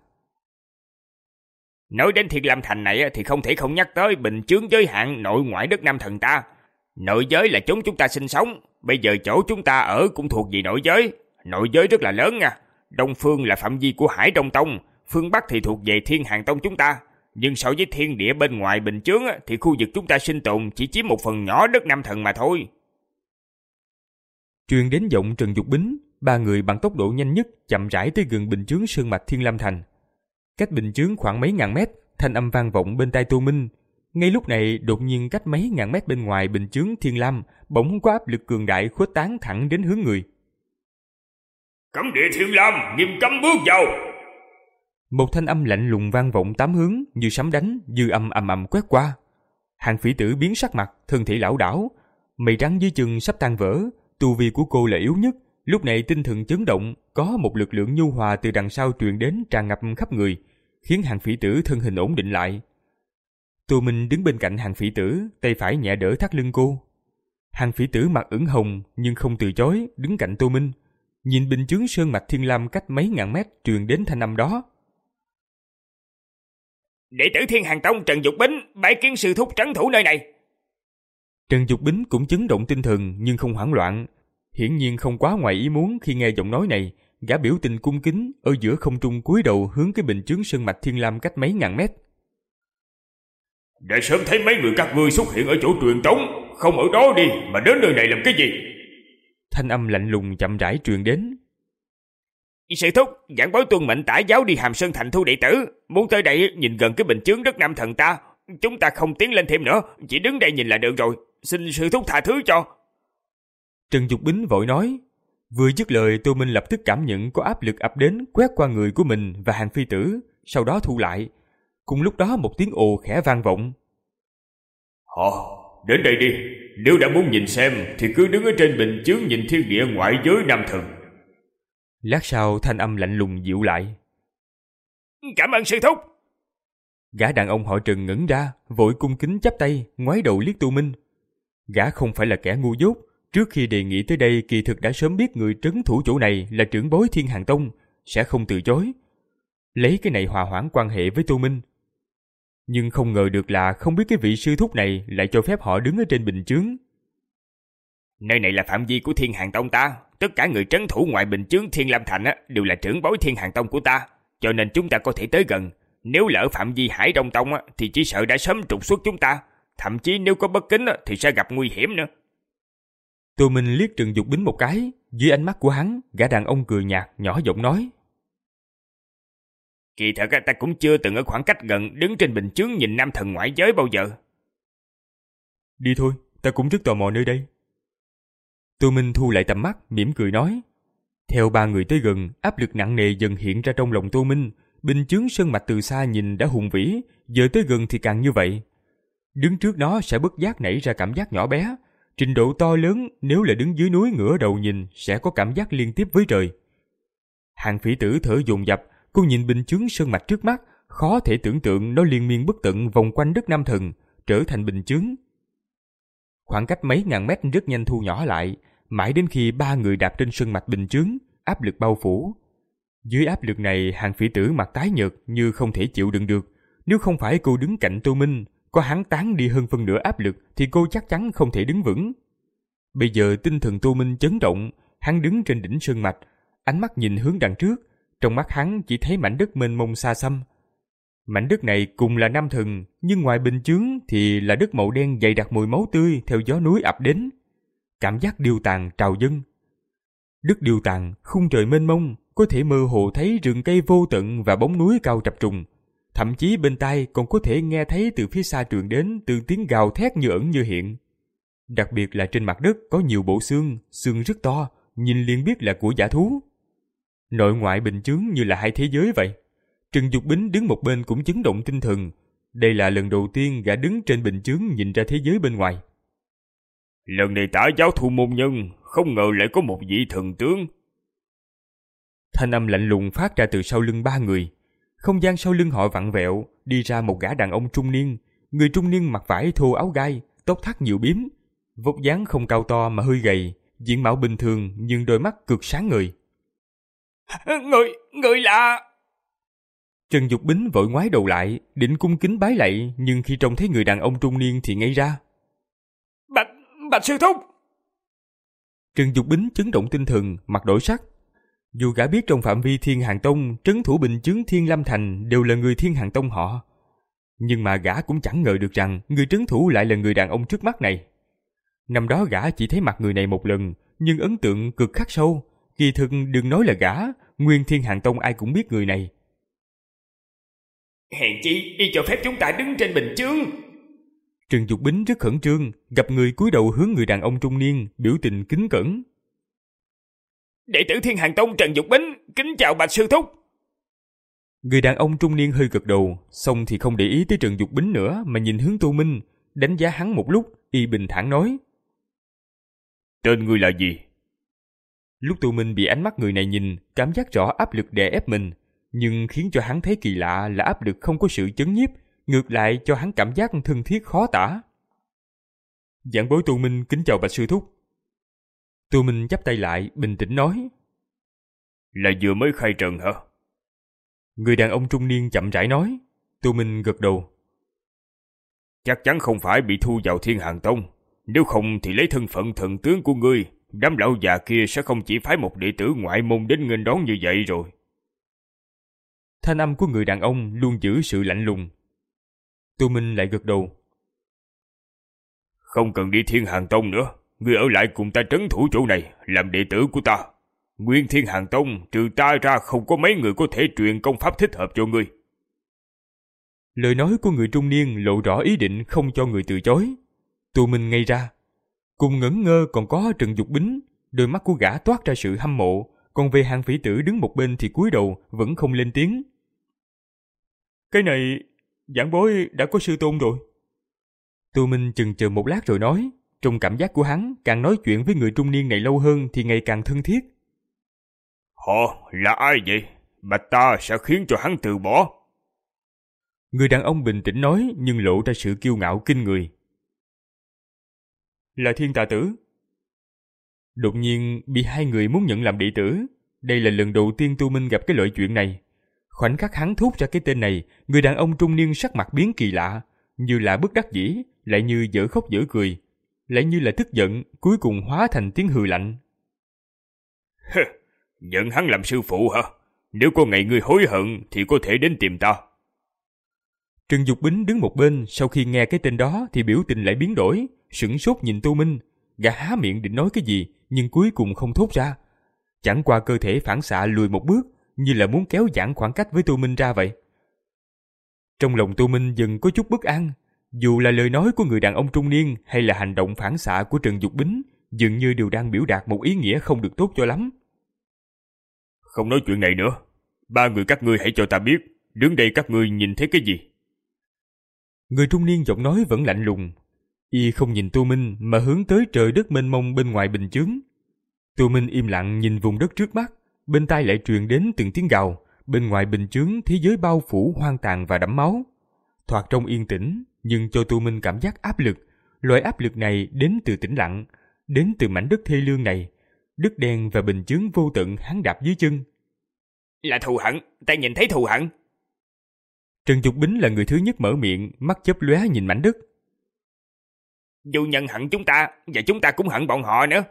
Nói đến Thiên Lam Thành này thì không thể không nhắc tới bình chướng giới hạn nội ngoại đất Nam Thần ta. Nội giới là chốn chúng ta sinh sống, bây giờ chỗ chúng ta ở cũng thuộc về nội giới. Nội giới rất là lớn nha. Đông phương là phạm vi của Hải Đông Tông, phương Bắc thì thuộc về Thiên Hàng Tông chúng ta. Nhưng so với thiên địa bên ngoài bình chướng thì khu vực chúng ta sinh tồn chỉ chiếm một phần nhỏ đất Nam Thần mà thôi. Truyền đến giọng Trần Dục Bính, ba người bằng tốc độ nhanh nhất chậm rãi tới gần bình chướng sơn mạch Thiên Lam Thành. Cách bình chướng khoảng mấy ngàn mét, thanh âm vang vọng bên tai Tô Minh. Ngay lúc này, đột nhiên cách mấy ngàn mét bên ngoài bình chướng Thiên Lam, bỗng có áp lực cường đại khuếch tán thẳng đến hướng người. Cấm địa Thiên Lam, nghiêm cấm bước vào. Một thanh âm lạnh lùng vang vọng tám hướng, như sấm đánh, dư âm ầm ầm quét qua. Hàng Phỉ Tử biến sắc mặt, thân thể lảo đảo, mây trắng dưới chân sắp tan vỡ. Tu vi của cô là yếu nhất, lúc này tinh thần chấn động, có một lực lượng nhu hòa từ đằng sau truyền đến tràn ngập khắp người, khiến Hàng Phỉ Tử thân hình ổn định lại. Tô Minh đứng bên cạnh Hàng Phỉ Tử, tay phải nhẹ đỡ thắt lưng cô. Hàng Phỉ Tử mặt ửng hồng nhưng không từ chối, đứng cạnh Tô Minh, nhìn bình chướng sơn mạch Thiên Lam cách mấy ngàn mét truyền đến thanh âm đó. Đệ tử Thiên Hàng Tông Trần Dục Bính bái kiến sư thúc trấn thủ nơi này. Trần Dục Bính cũng chấn động tinh thần nhưng không hoảng loạn, hiển nhiên không quá ngoài ý muốn khi nghe giọng nói này. Gã biểu tình cung kính ở giữa không trung cúi đầu hướng cái bình chướng sơn mạch Thiên Lam cách mấy ngàn mét. Đã sớm thấy mấy người các ngươi xuất hiện ở chỗ truyền tống, không ở đó đi mà đến nơi này làm cái gì? Thanh âm lạnh lùng chậm rãi truyền đến. Sư thúc, giảng bối tuân mệnh tả giáo đi Hàm Sơn Thành thu đệ tử, muốn tới đây nhìn gần cái bình chướng đất Nam Thần ta. Chúng ta không tiến lên thêm nữa, chỉ đứng đây nhìn là được rồi, xin sư thúc tha thứ cho. Trần Dục Bính vội nói. Vừa dứt lời, Tô Minh lập tức cảm nhận có áp lực ập đến quét qua người của mình và Hàng Phi Tử, sau đó thu lại. Cùng lúc đó một tiếng ồ khẽ vang vọng. Họ, đến đây đi, nếu đã muốn nhìn xem thì cứ đứng ở trên bình chướng nhìn thiên địa ngoại giới Nam Thần. Lát sau thanh âm lạnh lùng dịu lại. Cảm ơn sư thúc. Gã đàn ông họ Trần ngẩng ra, vội cung kính chắp tay, ngoái đầu liếc Tô Minh. Gã không phải là kẻ ngu dốt, trước khi đề nghị tới đây kỳ thực đã sớm biết người trấn thủ chỗ này là trưởng bối Thiên Hàng Tông, sẽ không từ chối. Lấy cái này hòa hoãn quan hệ với Tô Minh. Nhưng không ngờ được là không biết cái vị sư thúc này lại cho phép họ đứng ở trên bình chướng. Nơi này là phạm vi của Thiên Hàng Tông ta, tất cả người trấn thủ ngoài bình chướng Thiên Lam Thành đều là trưởng bối Thiên Hàng Tông của ta, cho nên chúng ta có thể tới gần. Nếu lỡ phạm vi Hải Đông Tông thì chỉ sợ đã sớm trục xuất chúng ta, thậm chí nếu có bất kính thì sẽ gặp nguy hiểm nữa. Tô Minh liếc Trần Dục Bính một cái, dưới ánh mắt của hắn, gã đàn ông cười nhạt, nhỏ giọng nói. Kỳ thật ta cũng chưa từng ở khoảng cách gần đứng trên bình chướng nhìn Nam Thần ngoại giới bao giờ. Đi thôi, ta cũng rất tò mò nơi đây. Tô Minh thu lại tầm mắt, mỉm cười nói. Theo ba người tới gần, áp lực nặng nề dần hiện ra trong lòng Tô Minh. Bình chướng sơn mạch từ xa nhìn đã hùng vĩ, giờ tới gần thì càng như vậy. Đứng trước nó sẽ bất giác nảy ra cảm giác nhỏ bé. Trình độ to lớn nếu là đứng dưới núi ngửa đầu nhìn sẽ có cảm giác liên tiếp với trời. Hàng Phỉ Tử thở dồn dập, cô nhìn bình chướng sơn mạch trước mắt, khó thể tưởng tượng nó liên miên bất tận vòng quanh đất Nam Thần, trở thành bình chướng. Khoảng cách mấy ngàn mét rất nhanh thu nhỏ lại, mãi đến khi ba người đạp trên sơn mạch bình chướng, áp lực bao phủ. Dưới áp lực này, Hàng Phỉ Tử mặt tái nhợt như không thể chịu đựng được. Nếu không phải cô đứng cạnh Tô Minh, có hắn tán đi hơn phân nửa áp lực thì cô chắc chắn không thể đứng vững. Bây giờ tinh thần Tô Minh chấn động, hắn đứng trên đỉnh sơn mạch, ánh mắt nhìn hướng đằng trước, trong mắt hắn chỉ thấy mảnh đất mênh mông xa xăm. Mảnh đất này cùng là Nam Thần, nhưng ngoài bình chướng thì là đất màu đen dày đặc mùi máu tươi theo gió núi ập đến. Cảm giác điêu tàn trào dâng. Đất điêu tàn, khung trời mênh mông, có thể mơ hồ thấy rừng cây vô tận và bóng núi cao chập trùng. Thậm chí bên tai còn có thể nghe thấy từ phía xa truyền đến từng tiếng gào thét như ẩn như hiện. Đặc biệt là trên mặt đất có nhiều bộ xương, xương rất to, nhìn liền biết là của dã thú. Nội ngoại bình chướng như là hai thế giới vậy. Trần Dục Bính đứng một bên cũng chấn động tinh thần. Đây là lần đầu tiên gã đứng trên bình chướng nhìn ra thế giới bên ngoài. Lần này Tả giáo thu môn nhân, không ngờ lại có một vị thần tướng. Thanh âm lạnh lùng phát ra từ sau lưng ba người. Không gian sau lưng họ vặn vẹo, đi ra một gã đàn ông trung niên. Người trung niên mặc vải thô áo gai, tóc thắt nhiều bím, vóc dáng không cao to mà hơi gầy, diện mạo bình thường nhưng đôi mắt cực sáng ngời. Người, người là... Trần Dục Bính vội ngoái đầu lại, định cung kính bái lạy, nhưng khi trông thấy người đàn ông trung niên thì ngây ra. Bạch, Bạch sư thúc! Trần Dục Bính chấn động tinh thần, mặt đổi sắc. Dù gã biết trong phạm vi Thiên Hàng Tông, trấn thủ bình chướng Thiên Lâm Thành đều là người Thiên Hàng Tông họ, nhưng mà gã cũng chẳng ngờ được rằng người trấn thủ lại là người đàn ông trước mắt này. Năm đó gã chỉ thấy mặt người này một lần, nhưng ấn tượng cực khắc sâu. Kỳ thực đừng nói là gã, nguyên Thiên Hàng Tông ai cũng biết người này. Hèn chi y cho phép chúng ta đứng trên bình chướng. Trần Dục Bính rất khẩn trương, gặp người cúi đầu hướng người đàn ông trung niên, biểu tình kính cẩn. Đệ tử Thiên Hàng Tông Trần Dục Bính, kính chào Bạch sư thúc. Người đàn ông trung niên hơi gật đầu, xong thì không để ý tới Trần Dục Bính nữa mà nhìn hướng Tô Minh, đánh giá hắn một lúc, y bình thản nói. Tên ngươi là gì? Lúc Tô Minh bị ánh mắt người này nhìn, cảm giác rõ áp lực đè ép mình, nhưng khiến cho hắn thấy kỳ lạ là áp lực không có sự chấn nhiếp, ngược lại cho hắn cảm giác thân thiết khó tả. Giảng bối Tô Minh kính chào Bạch sư thúc. Tô Minh chắp tay lại, bình tĩnh nói. Là vừa mới khai trần hả? Người đàn ông trung niên chậm rãi nói. Tô Minh gật đầu. Chắc chắn không phải bị thu vào Thiên Hàng Tông. Nếu không thì lấy thân phận thần tướng của ngươi, đám lão già kia sẽ không chỉ phái một đệ tử ngoại môn đến nghênh đón như vậy rồi. Thanh âm của người đàn ông luôn giữ sự lạnh lùng. Tô Minh lại gật đầu. Không cần đi Thiên Hàng Tông nữa, ngươi ở lại cùng ta trấn thủ chỗ này, làm đệ tử của ta. Nguyên Thiên Hàng Tông trừ ta ra không có mấy người có thể truyền công pháp thích hợp cho ngươi. Lời nói của người trung niên lộ rõ ý định không cho người từ chối. Tô Minh ngây ra. Cùng ngẩn ngơ còn có Trần Dục Bính, đôi mắt của gã toát ra sự hâm mộ, còn về Hàng Phỉ Tử đứng một bên thì cúi đầu vẫn không lên tiếng. Cái này, giảng bối đã có sư tôn rồi. Tô Minh chần chờ một lát rồi nói, trong cảm giác của hắn, càng nói chuyện với người trung niên này lâu hơn thì ngày càng thân thiết. Họ là ai vậy? Bạch ta sẽ khiến cho hắn từ bỏ. Người đàn ông bình tĩnh nói nhưng lộ ra sự kiêu ngạo kinh người. Là Thiên Tà Tử. Đột nhiên bị hai người muốn nhận làm đệ tử. Đây là lần đầu tiên Tô Minh gặp cái loại chuyện này. Khoảnh khắc hắn thốt ra cái tên này, người đàn ông trung niên sắc mặt biến kỳ lạ, như là bất đắc dĩ, lại như dở khóc dở cười, lại như là tức giận, cuối cùng hóa thành tiếng hừ lạnh. Nhận hắn làm sư phụ hả? Nếu có ngày ngươi hối hận thì có thể đến tìm ta. Trần Dục Bính đứng một bên, sau khi nghe cái tên đó thì biểu tình lại biến đổi, sửng sốt nhìn Tô Minh. Gã há miệng định nói cái gì, nhưng cuối cùng không thốt ra. Chẳng qua cơ thể phản xạ lùi một bước, như là muốn kéo giãn khoảng cách với Tô Minh ra vậy. Trong lòng Tô Minh dần có chút bất an, dù là lời nói của người đàn ông trung niên hay là hành động phản xạ của Trần Dục Bính, dường như đều đang biểu đạt một ý nghĩa không được tốt cho lắm. Không nói chuyện này nữa, ba người các ngươi hãy cho ta biết, đứng đây các ngươi nhìn thấy cái gì? Người trung niên giọng nói vẫn lạnh lùng, y không nhìn Tô Minh mà hướng tới trời đất mênh mông bên ngoài bình chướng. Tô Minh im lặng nhìn vùng đất trước mắt, bên tai lại truyền đến từng tiếng gào. Bên ngoài bình chướng thế giới bao phủ hoang tàn và đẫm máu. Thoạt trong yên tĩnh, nhưng cho Tô Minh cảm giác áp lực. Loại áp lực này đến từ tĩnh lặng, đến từ mảnh đất thê lương này. Đất đen và bình chướng vô tận hắn đạp dưới chân. Là thù hận, ta nhìn thấy thù hận. Trần Dục Bính là người thứ nhất mở miệng, mắt chớp lóe nhìn mảnh đất. Dù nhân hận chúng ta, và chúng ta cũng hận bọn họ nữa.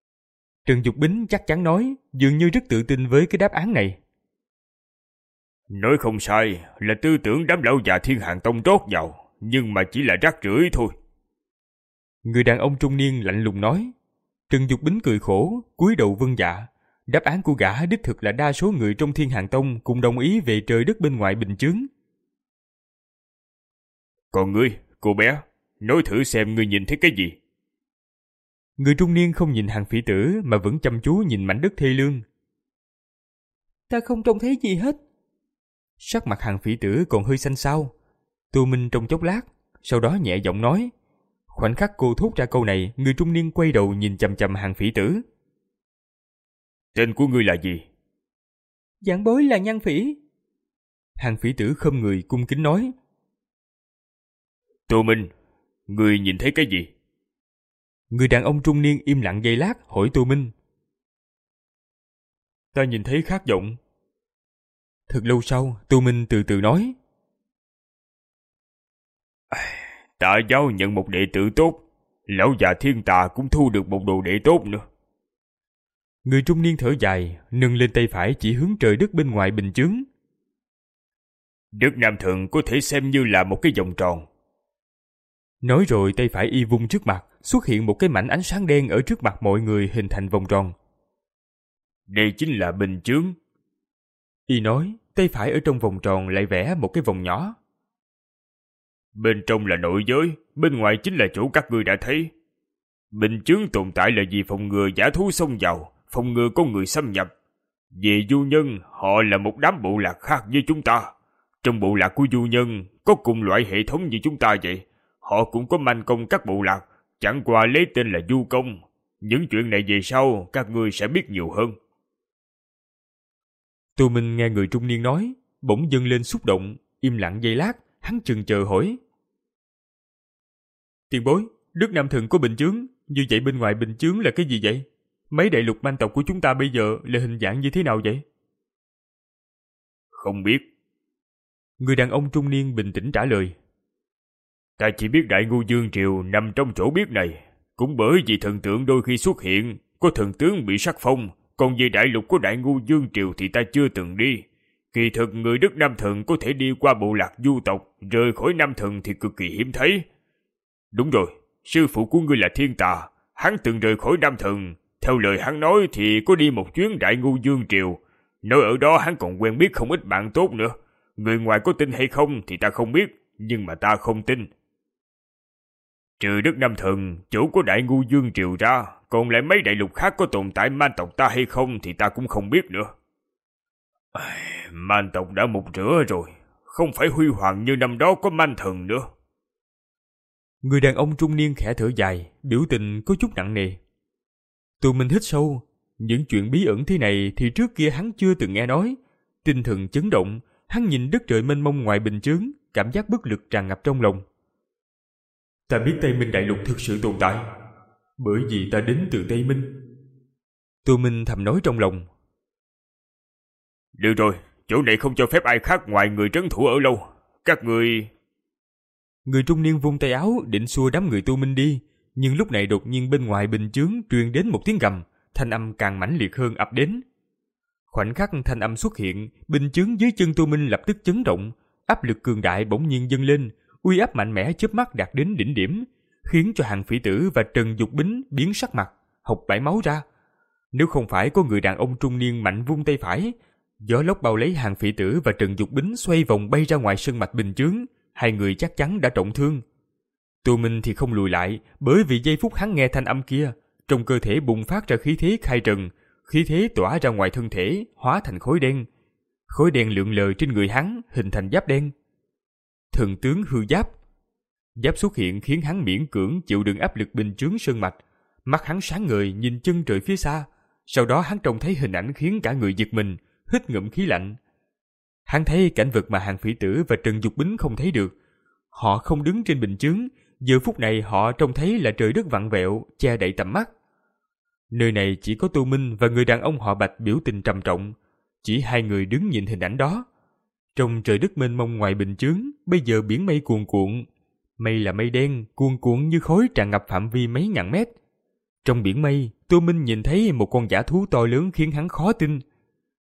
Trần Dục Bính chắc chắn nói, dường như rất tự tin với cái đáp án này. Nói không sai là tư tưởng đám lão già Thiên Hàng Tông tốt giàu, nhưng mà chỉ là rác rưởi thôi. Người đàn ông trung niên lạnh lùng nói. Trần Dục Bính cười khổ, cúi đầu vâng dạ. Đáp án của gã đích thực là đa số người trong Thiên Hàng Tông cùng đồng ý về trời đất bên ngoài bình chướng. Còn ngươi, cô bé, nói thử xem ngươi nhìn thấy cái gì? Người trung niên không nhìn Hàng Phỉ Tử mà vẫn chăm chú nhìn mảnh đất thê lương. Ta không trông thấy gì hết. Sắc mặt Hàng Phỉ Tử còn hơi xanh xao. Tô Minh trong chốc lát, sau đó nhẹ giọng nói. Khoảnh khắc cô thốt ra câu này, người trung niên quay đầu nhìn chằm chằm Hàng Phỉ Tử. Tên của ngươi là gì? Giảng bối là Nhan Phỉ. Hàng Phỉ Tử khom người cung kính nói. Tô Minh, ngươi nhìn thấy cái gì? Người đàn ông trung niên im lặng giây lát hỏi Tô Minh. Ta nhìn thấy khát vọng. Thật lâu sau, Tô Minh từ từ nói. Tạ giáo nhận một đệ tử tốt, lão già Thiên Tà cũng thu được một đồ đệ tốt nữa. Người trung niên thở dài, nâng lên tay phải chỉ hướng trời đất bên ngoài bình chướng. Đất Nam Thượng có thể xem như là một cái vòng tròn. Nói rồi tay phải y vung trước mặt, xuất hiện một cái mảnh ánh sáng đen ở trước mặt mọi người hình thành vòng tròn. Đây chính là bình chướng. Y nói, tay phải ở trong vòng tròn lại vẽ một cái vòng nhỏ. Bên trong là nội giới, bên ngoài chính là chỗ các ngươi đã thấy. Bình chướng tồn tại là vì phòng ngừa giả thú xông vào, phòng ngừa con người xâm nhập. Về du nhân, họ là một đám bộ lạc khác với chúng ta. Trong bộ lạc của du nhân, có cùng loại hệ thống như chúng ta vậy. Họ cũng có manh công các bộ lạc, chẳng qua lấy tên là du công. Những chuyện này về sau, các ngươi sẽ biết nhiều hơn. Tô Minh nghe người trung niên nói, bỗng dâng lên xúc động, im lặng giây lát, hắn chần chờ hỏi. Tiền bối, đất Nam Thần có bình chướng, như vậy bên ngoài bình chướng là cái gì vậy? Mấy đại lục manh tộc của chúng ta bây giờ là hình dạng như thế nào vậy? Không biết. Người đàn ông trung niên bình tĩnh trả lời. Ta chỉ biết Đại Ngưu Dương Triều nằm trong chỗ biết này. Cũng bởi vì thần tượng đôi khi xuất hiện, có thần tướng bị sắc phong, còn về đại lục của Đại Ngưu Dương Triều thì ta chưa từng đi. Kỳ thực người đất Nam Thần có thể đi qua bộ lạc du tộc, rời khỏi Nam Thần thì cực kỳ hiếm thấy. Đúng rồi, sư phụ của ngươi là Thiên Tà, hắn từng rời khỏi Nam Thần. Theo lời hắn nói thì có đi một chuyến Đại Ngưu Dương Triều. Nói ở đó hắn còn quen biết không ít bạn tốt nữa. Người ngoài có tin hay không thì ta không biết, nhưng mà ta không tin. Trừ đất Nam Thần, chỗ của Đại Ngưu Dương Triều ra, còn lại mấy đại lục khác có tồn tại man tộc ta hay không thì ta cũng không biết nữa. Man tộc đã mục rửa rồi, không phải huy hoàng như năm đó có man thần nữa. Người đàn ông trung niên khẽ thở dài, biểu tình có chút nặng nề. Tô Minh hít sâu, những chuyện bí ẩn thế này thì trước kia hắn chưa từng nghe nói. Tinh thần chấn động, hắn nhìn đất trời mênh mông ngoài bình chướng, cảm giác bất lực tràn ngập trong lòng. Ta biết Tây Minh Đại Lục thực sự tồn tại, bởi vì ta đến từ Tây Minh. Tô Minh thầm nói trong lòng. Được rồi, chỗ này không cho phép ai khác ngoài người trấn thủ ở lâu. Các người... Người trung niên vung tay áo định xua đám người Tô Minh đi, nhưng lúc này đột nhiên bên ngoài bình chướng truyền đến một tiếng gầm, thanh âm càng mãnh liệt hơn ập đến. Khoảnh khắc thanh âm xuất hiện, bình chướng dưới chân Tô Minh lập tức chấn động, áp lực cường đại bỗng nhiên dâng lên, uy áp mạnh mẽ chớp mắt đạt đến đỉnh điểm, khiến cho Hàng Phỉ Tử và Trần Dục Bính biến sắc mặt, hộc bãi máu ra. Nếu không phải có người đàn ông trung niên mạnh vung tay phải, gió lốc bao lấy Hàng Phỉ Tử và Trần Dục Bính xoay vòng bay ra ngoài sân mạch bình chướng, hai người chắc chắn đã trọng thương. Tô Minh thì không lùi lại, bởi vì giây phút hắn nghe thanh âm kia, trong cơ thể bùng phát ra khí thế khai trần, khí thế tỏa ra ngoài thân thể, hóa thành khối đen. Khối đen lượn lờ trên người hắn, hình thành giáp đen. Thần tướng hư giáp. Giáp xuất hiện khiến hắn miễn cưỡng chịu đựng áp lực bình chướng sơn mạch. Mắt hắn sáng ngời nhìn chân trời phía xa. Sau đó hắn trông thấy hình ảnh khiến cả người giật mình, hít ngụm khí lạnh. Hắn thấy cảnh vật mà Hàng Phỉ Tử và Trần Dục Bính không thấy được. Họ không đứng trên bình chướng, giờ phút này họ trông thấy là trời đất vặn vẹo, che đậy tầm mắt. Nơi này chỉ có Tô Minh và người đàn ông họ Bạch biểu tình trầm trọng, chỉ hai người đứng nhìn hình ảnh đó. Trong trời đất mênh mông ngoài bình chướng, bây giờ biển mây cuồn cuộn. Mây là mây đen, cuồn cuộn như khói tràn ngập phạm vi mấy ngàn mét. Trong biển mây, Tô Minh nhìn thấy một con dã thú to lớn khiến hắn khó tin.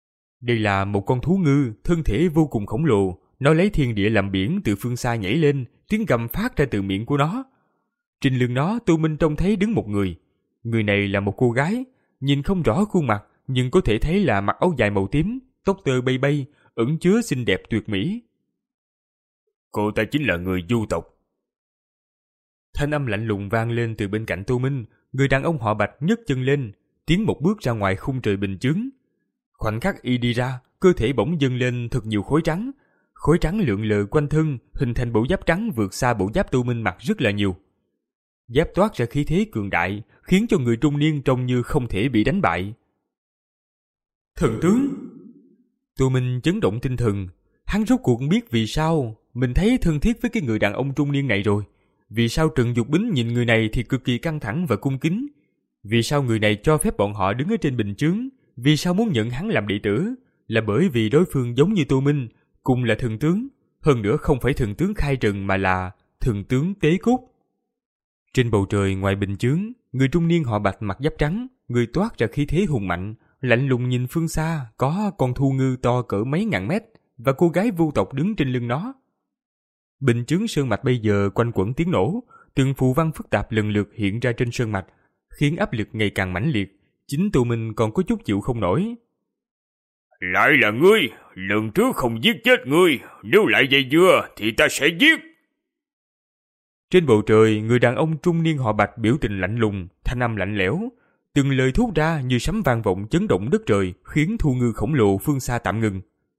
Đây là một con thú ngư, thân thể vô cùng khổng lồ. Nó lấy thiên địa làm biển, từ phương xa nhảy lên, tiếng gầm phát ra từ miệng của nó. Trên lưng nó, Tô Minh trông thấy đứng một người. Người này là một cô gái, nhìn không rõ khuôn mặt, nhưng có thể thấy là mặc áo dài màu tím, tóc tơ bay bay, ẩn chứa xinh đẹp tuyệt mỹ. Cô ta chính là người du tộc. Thanh âm lạnh lùng vang lên từ bên cạnh Tô Minh. Người đàn ông họ Bạch nhấc chân lên, tiến một bước ra ngoài khung trời bình chướng. Khoảnh khắc y đi ra, cơ thể bỗng dâng lên thật nhiều khối trắng. Khối trắng lượn lờ quanh thân, hình thành bộ giáp trắng vượt xa bộ giáp Tô Minh mặc rất là nhiều. Giáp toát ra khí thế cường đại, khiến cho người trung niên trông như không thể bị đánh bại. Thần tướng! Tô Minh chấn động tinh thần. Hắn rốt cuộc biết vì sao mình thấy thân thiết với cái người đàn ông trung niên này rồi. Vì sao Trần Dục Bính nhìn người này thì cực kỳ căng thẳng và cung kính. Vì sao người này cho phép bọn họ đứng ở trên bình chướng. Vì sao muốn nhận hắn làm đệ tử. Là bởi vì đối phương giống như Tô Minh, cùng là thần tướng. Hơn nữa không phải thần tướng khai trần mà là thần tướng tế cốt. Trên bầu trời ngoài bình chướng, người trung niên họ Bạch mặc giáp trắng, người toát ra khí thế hùng mạnh, lạnh lùng nhìn phương xa, có con thu ngư to cỡ mấy ngàn mét và cô gái vu tộc đứng trên lưng nó. Bình chướng sơn mạch bây giờ quanh quẩn tiếng nổ, từng phù văn phức tạp lần lượt hiện ra trên sơn mạch, khiến áp lực ngày càng mãnh liệt. Chính Tô Minh còn có chút chịu không nổi. Lại là ngươi, lần trước không giết chết ngươi, nếu lại dây dưa thì ta sẽ giết. Trên bầu trời, người đàn ông trung niên họ Bạch biểu tình lạnh lùng, thanh âm lạnh lẽo, từng lời thốt ra như sấm vang vọng chấn động đất trời, khiến thu ngư khổng lồ phương xa tạm ngừng.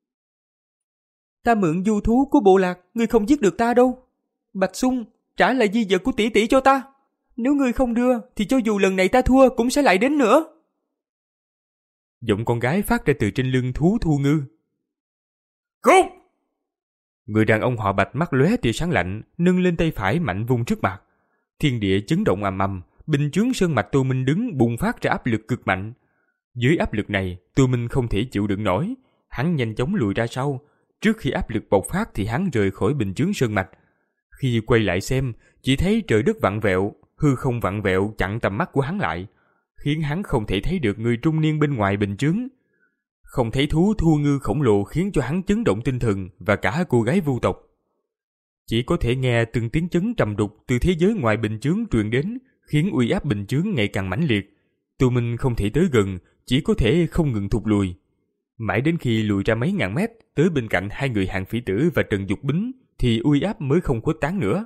Ta mượn du thú của bộ lạc, ngươi không giết được ta đâu. Bạch Xung, trả lại di vật của tỷ tỷ cho ta. Nếu ngươi không đưa, thì cho dù lần này ta thua cũng sẽ lại đến nữa. Giọng con gái phát ra từ trên lưng thú thu ngư. Cút! Người đàn ông họ Bạch mắt lóe tia sáng lạnh, nâng lên tay phải mạnh vung trước mặt. Thiên địa chấn động ầm ầm, bình chướng sơn mạch Tô Minh đứng bùng phát ra áp lực cực mạnh. Dưới áp lực này, Tô Minh không thể chịu đựng nổi, hắn nhanh chóng lùi ra sau. Trước khi áp lực bộc phát thì hắn rời khỏi bình chướng sơn mạch. Khi quay lại xem, chỉ thấy trời đất vặn vẹo, hư không vặn vẹo chặn tầm mắt của hắn lại, khiến hắn không thể thấy được người trung niên bên ngoài bình chướng. Không thấy thú thu ngư khổng lồ khiến cho hắn chấn động tinh thần và cả cô gái vu tộc. Chỉ có thể nghe từng tiếng chấn trầm đục từ thế giới ngoài bình chướng truyền đến, khiến uy áp bình chướng ngày càng mãnh liệt. Tô Minh không thể tới gần, chỉ có thể không ngừng thụt lùi. Mãi đến khi lùi ra mấy ngàn mét, tới bên cạnh hai người Hàn Phỉ Tử và Trần Dục Bính, thì uy áp mới không khuếch tán nữa.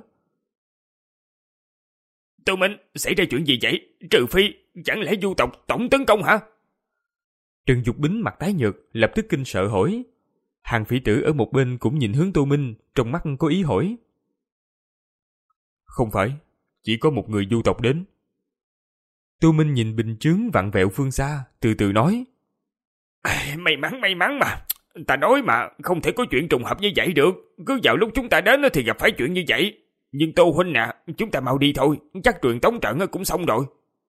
Tô Minh, xảy ra chuyện gì vậy? Trừ phi, chẳng lẽ du tộc tổng tấn công hả? Trần Dục Bính mặt tái nhợt, lập tức kinh sợ hỏi. Hàn Phỉ Tử ở một bên cũng nhìn hướng Tô Minh, trong mắt có ý hỏi. Không phải, chỉ có một người du tộc đến. Tô Minh nhìn bình chướng vặn vẹo phương xa, từ từ nói. May mắn, may mắn mà. Ta nói mà, không thể có chuyện trùng hợp như vậy được. Cứ vào lúc chúng ta đến thì gặp phải chuyện như vậy. Nhưng Tô huynh nè, chúng ta mau đi thôi, chắc truyền tống trận cũng xong rồi.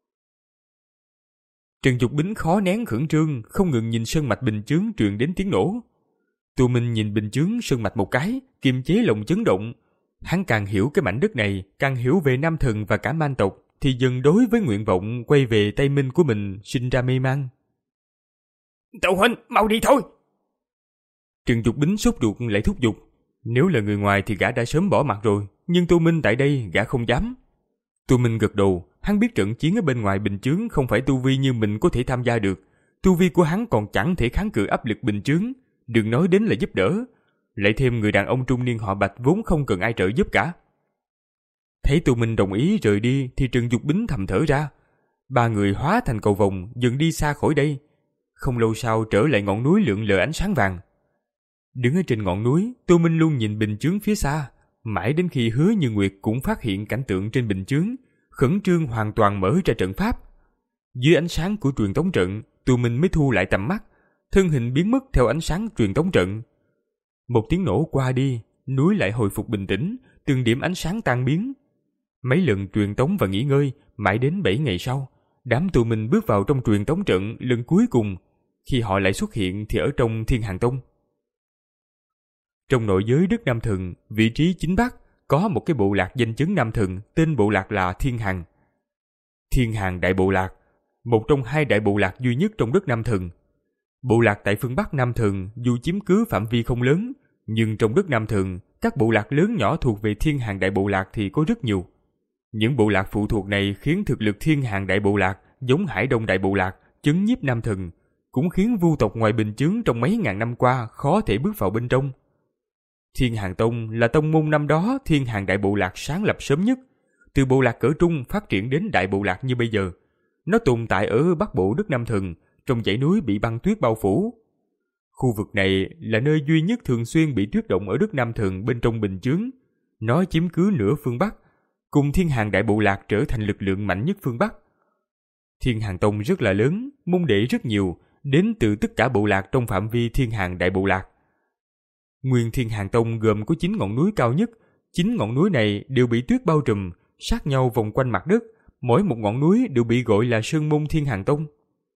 Trần Dục Bính khó nén khẩn trương, không ngừng nhìn sơn mạch bình chướng truyền đến tiếng nổ. Tô Minh nhìn bình chướng sơn mạch một cái, kiềm chế lòng chấn động. Hắn càng hiểu cái mảnh đất này, càng hiểu về Nam Thần và cả Man tộc, thì dần đối với nguyện vọng quay về Tây Minh của mình sinh ra mê man. Tô huynh, mau đi thôi. Trần Dục Bính sốt ruột lại thúc giục. Nếu là người ngoài thì gã đã sớm bỏ mặt rồi, nhưng Tô Minh tại đây gã không dám. Tô Minh gật đầu, hắn biết trận chiến ở bên ngoài bình chướng không phải tu vi như mình có thể tham gia được. Tu vi của hắn còn chẳng thể kháng cự áp lực bình chướng, đừng nói đến là giúp đỡ. Lại thêm người đàn ông trung niên họ Bạch vốn không cần ai trợ giúp cả. Thấy Tô Minh đồng ý rời đi thì Trần Dục Bính thầm thở ra. Ba người hóa thành cầu vồng dần đi xa khỏi đây. Không lâu sau trở lại ngọn núi lượn lờ ánh sáng vàng. Đứng ở trên ngọn núi, Tô Minh luôn nhìn bình chướng phía xa, mãi đến khi Hứa Như Nguyệt cũng phát hiện cảnh tượng trên bình chướng, khẩn trương hoàn toàn mở ra trận pháp. Dưới ánh sáng của truyền tống trận, Tô Minh mới thu lại tầm mắt, thân hình biến mất theo ánh sáng truyền tống trận. Một tiếng nổ qua đi, núi lại hồi phục bình tĩnh, từng điểm ánh sáng tan biến. Mấy lần truyền tống và nghỉ ngơi, mãi đến bảy ngày sau, đám Tô Minh bước vào trong truyền tống trận lần cuối cùng. Khi họ lại xuất hiện thì ở trong Thiên Hàn Tông. Trong nội giới đất Nam Thần, vị trí chính bắc, có một cái bộ lạc danh chấn Nam Thần, tên bộ lạc là Thiên Hàn. Thiên Hàn Đại Bộ Lạc, một trong hai đại bộ lạc duy nhất trong đất Nam Thần. Bộ lạc tại phương Bắc Nam Thần dù chiếm cứ phạm vi không lớn, nhưng trong đất Nam Thần, các bộ lạc lớn nhỏ thuộc về Thiên Hàng Đại Bộ Lạc thì có rất nhiều. Những bộ lạc phụ thuộc này khiến thực lực Thiên Hàng Đại Bộ Lạc giống Hải Đông Đại Bộ Lạc chấn nhiếp Nam Thần, cũng khiến vu tộc ngoài bình chướng trong mấy ngàn năm qua khó thể bước vào bên trong. Thiên Hàng Tông là tông môn năm đó Thiên Hàng Đại Bộ Lạc sáng lập sớm nhất, từ bộ lạc cỡ trung phát triển đến đại bộ lạc như bây giờ. Nó tồn tại ở bắc bộ đất Nam Thần, trong dãy núi bị băng tuyết bao phủ. Khu vực này là nơi duy nhất thường xuyên bị tuyết động ở đất Nam Thần bên trong bình chướng. Nó chiếm cứ nửa phương Bắc, cùng Thiên Hàng Đại Bộ Lạc trở thành lực lượng mạnh nhất phương Bắc. Thiên Hàng Tông rất là lớn, môn đệ rất nhiều, đến từ tất cả bộ lạc trong phạm vi Thiên Hàng Đại Bộ Lạc. Nguyên Thiên Hàng Tông gồm có chín ngọn núi cao nhất, chín ngọn núi này đều bị tuyết bao trùm, sát nhau vòng quanh mặt đất, mỗi một ngọn núi đều bị gọi là Sơn Môn Thiên Hàng Tông.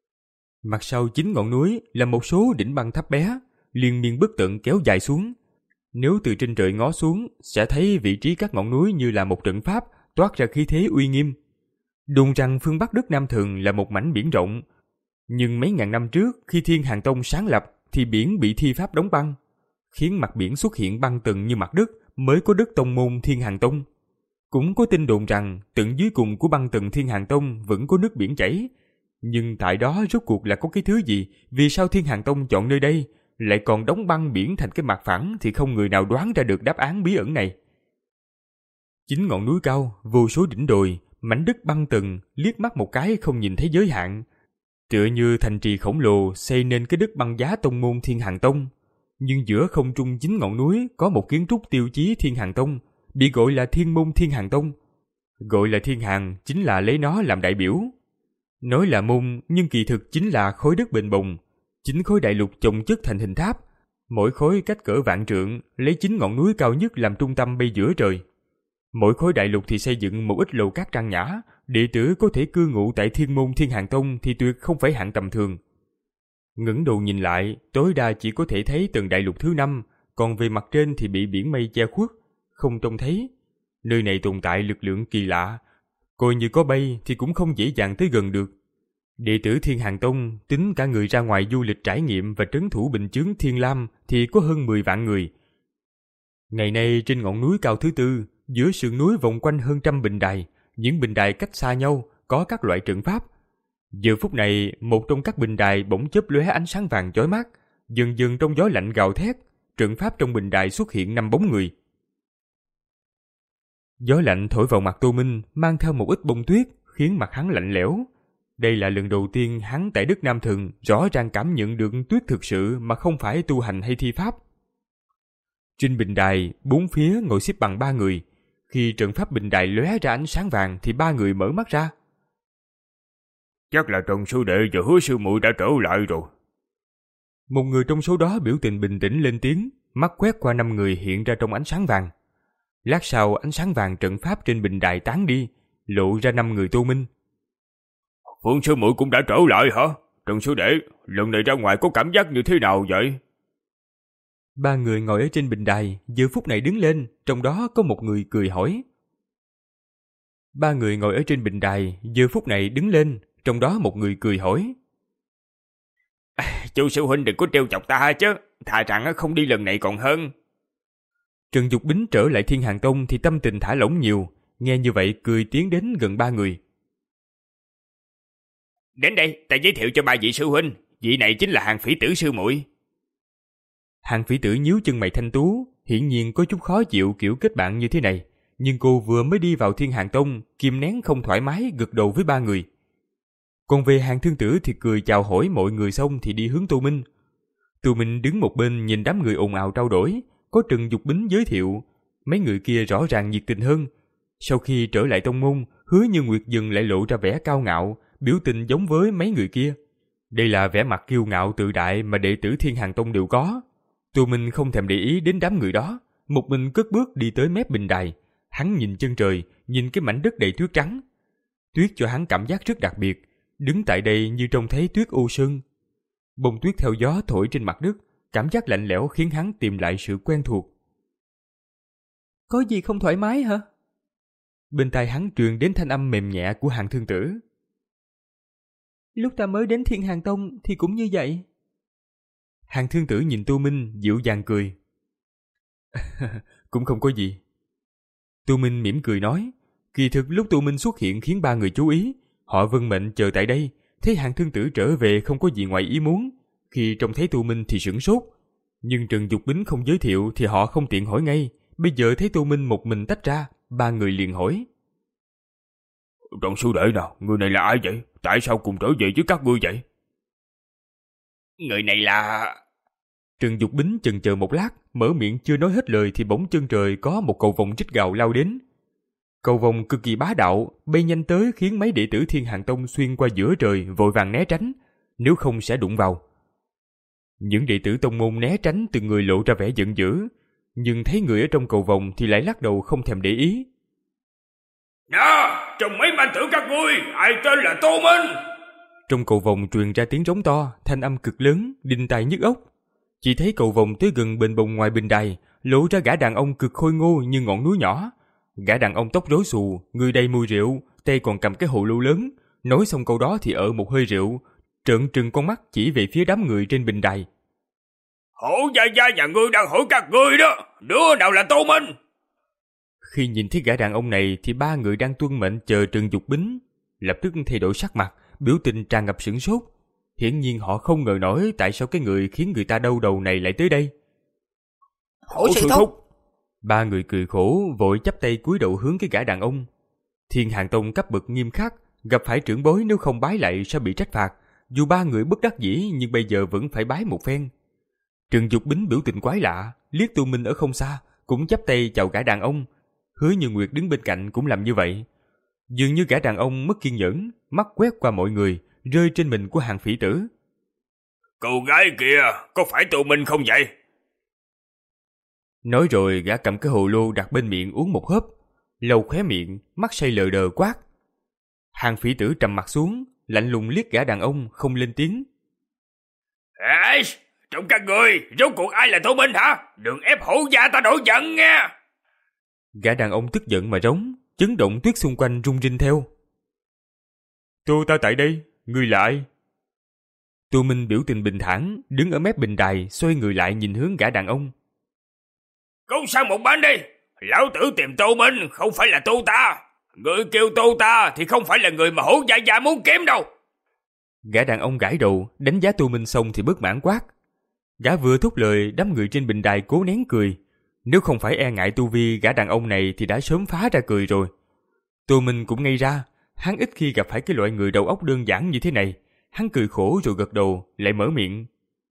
Mặt sau chín ngọn núi là một số đỉnh băng thấp bé, liên miên bất tận kéo dài xuống. Nếu từ trên trời ngó xuống, sẽ thấy vị trí các ngọn núi như là một trận pháp, toát ra khí thế uy nghiêm. Đồn rằng phương Bắc đất Nam Thần là một mảnh biển rộng, nhưng mấy ngàn năm trước khi Thiên Hàng Tông sáng lập thì biển bị thi pháp đóng băng, khiến mặt biển xuất hiện băng tầng như mặt đất, mới có đất tông môn Thiên Hàng Tông. Cũng có tin đồn rằng tận dưới cùng của băng tầng Thiên Hàng Tông vẫn có nước biển chảy. Nhưng tại đó rốt cuộc là có cái thứ gì? Vì sao Thiên Hàng Tông chọn nơi đây, lại còn đóng băng biển thành cái mặt phẳng thì không người nào đoán ra được đáp án bí ẩn này. Chín ngọn núi cao, vô số đỉnh đồi, mảnh đất băng tầng, liếc mắt một cái không nhìn thấy giới hạn. Tựa như thành trì khổng lồ xây nên cái đất băng giá tông môn Thiên Hàng Tông. Nhưng giữa không trung chín ngọn núi có một kiến trúc tiêu chí Thiên Hàng Tông, bị gọi là Thiên Môn Thiên Hàng Tông. Gọi là Thiên Hàng chính là lấy nó làm đại biểu. Nói là môn nhưng kỳ thực chính là khối đất bền bồng. Chín khối đại lục chồng chất thành hình tháp, mỗi khối cách cỡ vạn trượng, lấy chín ngọn núi cao nhất làm trung tâm bay giữa trời. Mỗi khối đại lục thì xây dựng một ít lầu cát trang nhã, đệ tử có thể cư ngụ tại Thiên Môn Thiên Hàng Tông thì tuyệt không phải hạng tầm thường. Ngẩng đầu nhìn lại, tối đa chỉ có thể thấy tầng đại lục thứ năm, còn về mặt trên thì bị biển mây che khuất, không trông thấy. Nơi này tồn tại lực lượng kỳ lạ, coi như có bay thì cũng không dễ dàng tới gần được. Đệ tử Thiên Hàng Tông tính cả người ra ngoài du lịch trải nghiệm và trấn thủ bình chướng Thiên Lam thì có hơn mười vạn người. Ngày nay trên ngọn núi cao thứ tư, giữa sườn núi vòng quanh hơn trăm bình đài, những bình đài cách xa nhau có các loại trận pháp. Giờ phút này, một trong các bình đài bỗng chớp lóe ánh sáng vàng chói mắt, dần dần trong gió lạnh gào thét, trận pháp trong bình đài xuất hiện năm bóng người. Gió lạnh thổi vào mặt Tô Minh, mang theo một ít bông tuyết, khiến mặt hắn lạnh lẽo. Đây là lần đầu tiên hắn tại đất Nam Thần rõ ràng cảm nhận được tuyết thực sự mà không phải tu hành hay thi pháp. Trên bình đài, bốn phía ngồi xếp bằng ba người. Khi trận pháp bình đài lóe ra ánh sáng vàng thì ba người mở mắt ra. Chắc là Trần sư đệ và Hứa sư muội đã trở lại rồi. Một người trong số đó biểu tình bình tĩnh lên tiếng, mắt quét qua năm người hiện ra trong ánh sáng vàng. Lát sau ánh sáng vàng trận pháp trên bình đài tán đi, lộ ra năm người Tô Minh. Phương sư muội cũng đã trở lại hả? Trần sư đệ, lần này ra ngoài có cảm giác như thế nào vậy? Ba người ngồi ở trên bình đài, giờ phút này đứng lên, trong đó có một người cười hỏi. Ba người ngồi ở trên bình đài, giờ phút này đứng lên, trong đó một người cười hỏi. À, chú sư huynh đừng có trêu chọc ta chứ, thà rằng không đi lần này còn hơn. Trần Dục Bính trở lại Thiên Hàng Tông thì tâm tình thả lỏng nhiều, nghe như vậy cười tiến đến gần ba người. Đến đây, ta giới thiệu cho ba vị sư huynh, vị này chính là Hàng Phỉ Tử sư muội. Hàng Phỉ Tử nhíu chân mày thanh tú, hiển nhiên có chút khó chịu kiểu kết bạn như thế này, nhưng cô vừa mới đi vào Thiên Hàng Tông, kìm nén không thoải mái gật đầu với ba người. Còn về Hàng Thương Tử thì cười chào hỏi mọi người xong thì đi hướng Tô Minh. Tô Minh đứng một bên nhìn đám người ồn ào trao đổi, có Trần Dục Bính giới thiệu, mấy người kia rõ ràng nhiệt tình hơn. Sau khi trở lại tông môn, Hứa Như Nguyệt dần lại lộ ra vẻ cao ngạo, biểu tình giống với mấy người kia. Đây là vẻ mặt kiêu ngạo tự đại mà đệ tử Thiên Hàng Tông đều có. Tô Minh không thèm để ý đến đám người đó, một mình cất bước đi tới mép bình đài. Hắn nhìn chân trời, nhìn cái mảnh đất đầy tuyết trắng. Tuyết cho hắn cảm giác rất đặc biệt, đứng tại đây như trông thấy tuyết ô sơn. Bông tuyết theo gió thổi trên mặt đất, cảm giác lạnh lẽo khiến hắn tìm lại sự quen thuộc. Có gì không thoải mái hả? Bên tai hắn truyền đến thanh âm mềm nhẹ của Hàng Thương Tử. Lúc ta mới đến Thiên Hàng Tông thì cũng như vậy. Hàng thương tử nhìn Tô Minh dịu dàng cười. Cũng không có gì. Tô Minh mỉm cười nói. Kỳ thực lúc Tô Minh xuất hiện khiến ba người chú ý. Họ vâng mệnh chờ tại đây. Thấy Hàng thương tử trở về không có gì ngoài ý muốn. Khi trông thấy Tô Minh thì sửng sốt. Nhưng Trần Dục Bính không giới thiệu thì họ không tiện hỏi ngay. Bây giờ thấy Tô Minh một mình tách ra, ba người liền hỏi. Đoàn sư đệ nào, người này là ai vậy? Tại sao cùng trở về với các ngươi vậy? Người này là... Trần Dục Bính chần chờ một lát, mở miệng chưa nói hết lời thì bỗng chân trời có một cầu vồng rít gào lao đến. Cầu vồng cực kỳ bá đạo, bay nhanh tới khiến mấy đệ tử Thiên Hàng Tông xuyên qua giữa trời vội vàng né tránh, nếu không sẽ đụng vào. Những đệ tử tông môn né tránh từng người lộ ra vẻ giận dữ, nhưng thấy người ở trong cầu vồng thì lại lắc đầu không thèm để ý. Nè, trong mấy manh tử các ngươi, ai tên là Tô Minh? Trong cầu vồng truyền ra tiếng rống to, thanh âm cực lớn, đinh tai nhức óc. Chỉ thấy cầu vồng tới gần bên bồng ngoài bình đài, lộ ra gã đàn ông cực khôi ngô như ngọn núi nhỏ. Gã đàn ông tóc rối xù, người đầy mùi rượu, tay còn cầm cái hồ lô lớn. Nói xong câu đó thì ở một hơi rượu, trợn trừng con mắt chỉ về phía đám người trên bình đài. Hổ gia gia nhà ngươi đang hỏi các ngươi đó, đứa nào là Tô Minh? Khi nhìn thấy gã đàn ông này thì ba người đang tuân mệnh chờ Trần Dục Bính lập tức thay đổi sắc mặt, biểu tình tràn ngập sửng sốt. Hiển nhiên họ không ngờ nổi tại sao cái người khiến người ta đau đầu này lại tới đây. Hổ sư thúc. Ba người cười khổ vội chắp tay cúi đầu hướng cái gã đàn ông. Thiên Hàng Tông cấp bậc nghiêm khắc, gặp phải trưởng bối nếu không bái lại sẽ bị trách phạt. Dù ba người bất đắc dĩ nhưng bây giờ vẫn phải bái một phen. Trần Dục Bính biểu tình quái lạ, liếc Tô Minh ở không xa, cũng chắp tay chào gã đàn ông. Hứa Như Nguyệt đứng bên cạnh cũng làm như vậy. Dường như gã đàn ông mất kiên nhẫn, mắt quét qua mọi người, rơi trên mình của Hàng Phỉ Tử. Cô gái kia, có phải Tô Minh không vậy? Nói rồi gã cầm cái hồ lô đặt bên miệng uống một hớp, lầu khóe miệng, mắt say lờ đờ quát. Hàng Phỉ Tử trầm mặt xuống, lạnh lùng liếc gã đàn ông không lên tiếng. Ê, trong các người, rốt cuộc ai là Tô Minh hả? Đừng ép hổ gia ta nổi giận nha. Gã đàn ông tức giận mà rống, chấn động tuyết xung quanh rung rinh theo. Tô ta tại đây, ngươi là ai? Tô Minh biểu tình bình thản, đứng ở mép bình đài, xoay người lại nhìn hướng gã đàn ông. Cút sang một bên đi, lão tử tìm Tô Minh, không phải là Tô ta. Người kêu Tô ta thì không phải là người mà hổ gia gia muốn kiếm đâu. Gã đàn ông gãi đầu, đánh giá Tô Minh xong thì bất mãn quát. Gã vừa thốt lời, đám người trên bình đài cố nén cười. Nếu không phải e ngại tu vi gã đàn ông này thì đã sớm phá ra cười rồi. Tô Minh cũng ngây ra, hắn ít khi gặp phải cái loại người đầu óc đơn giản như thế này. Hắn cười khổ rồi gật đầu, lại mở miệng.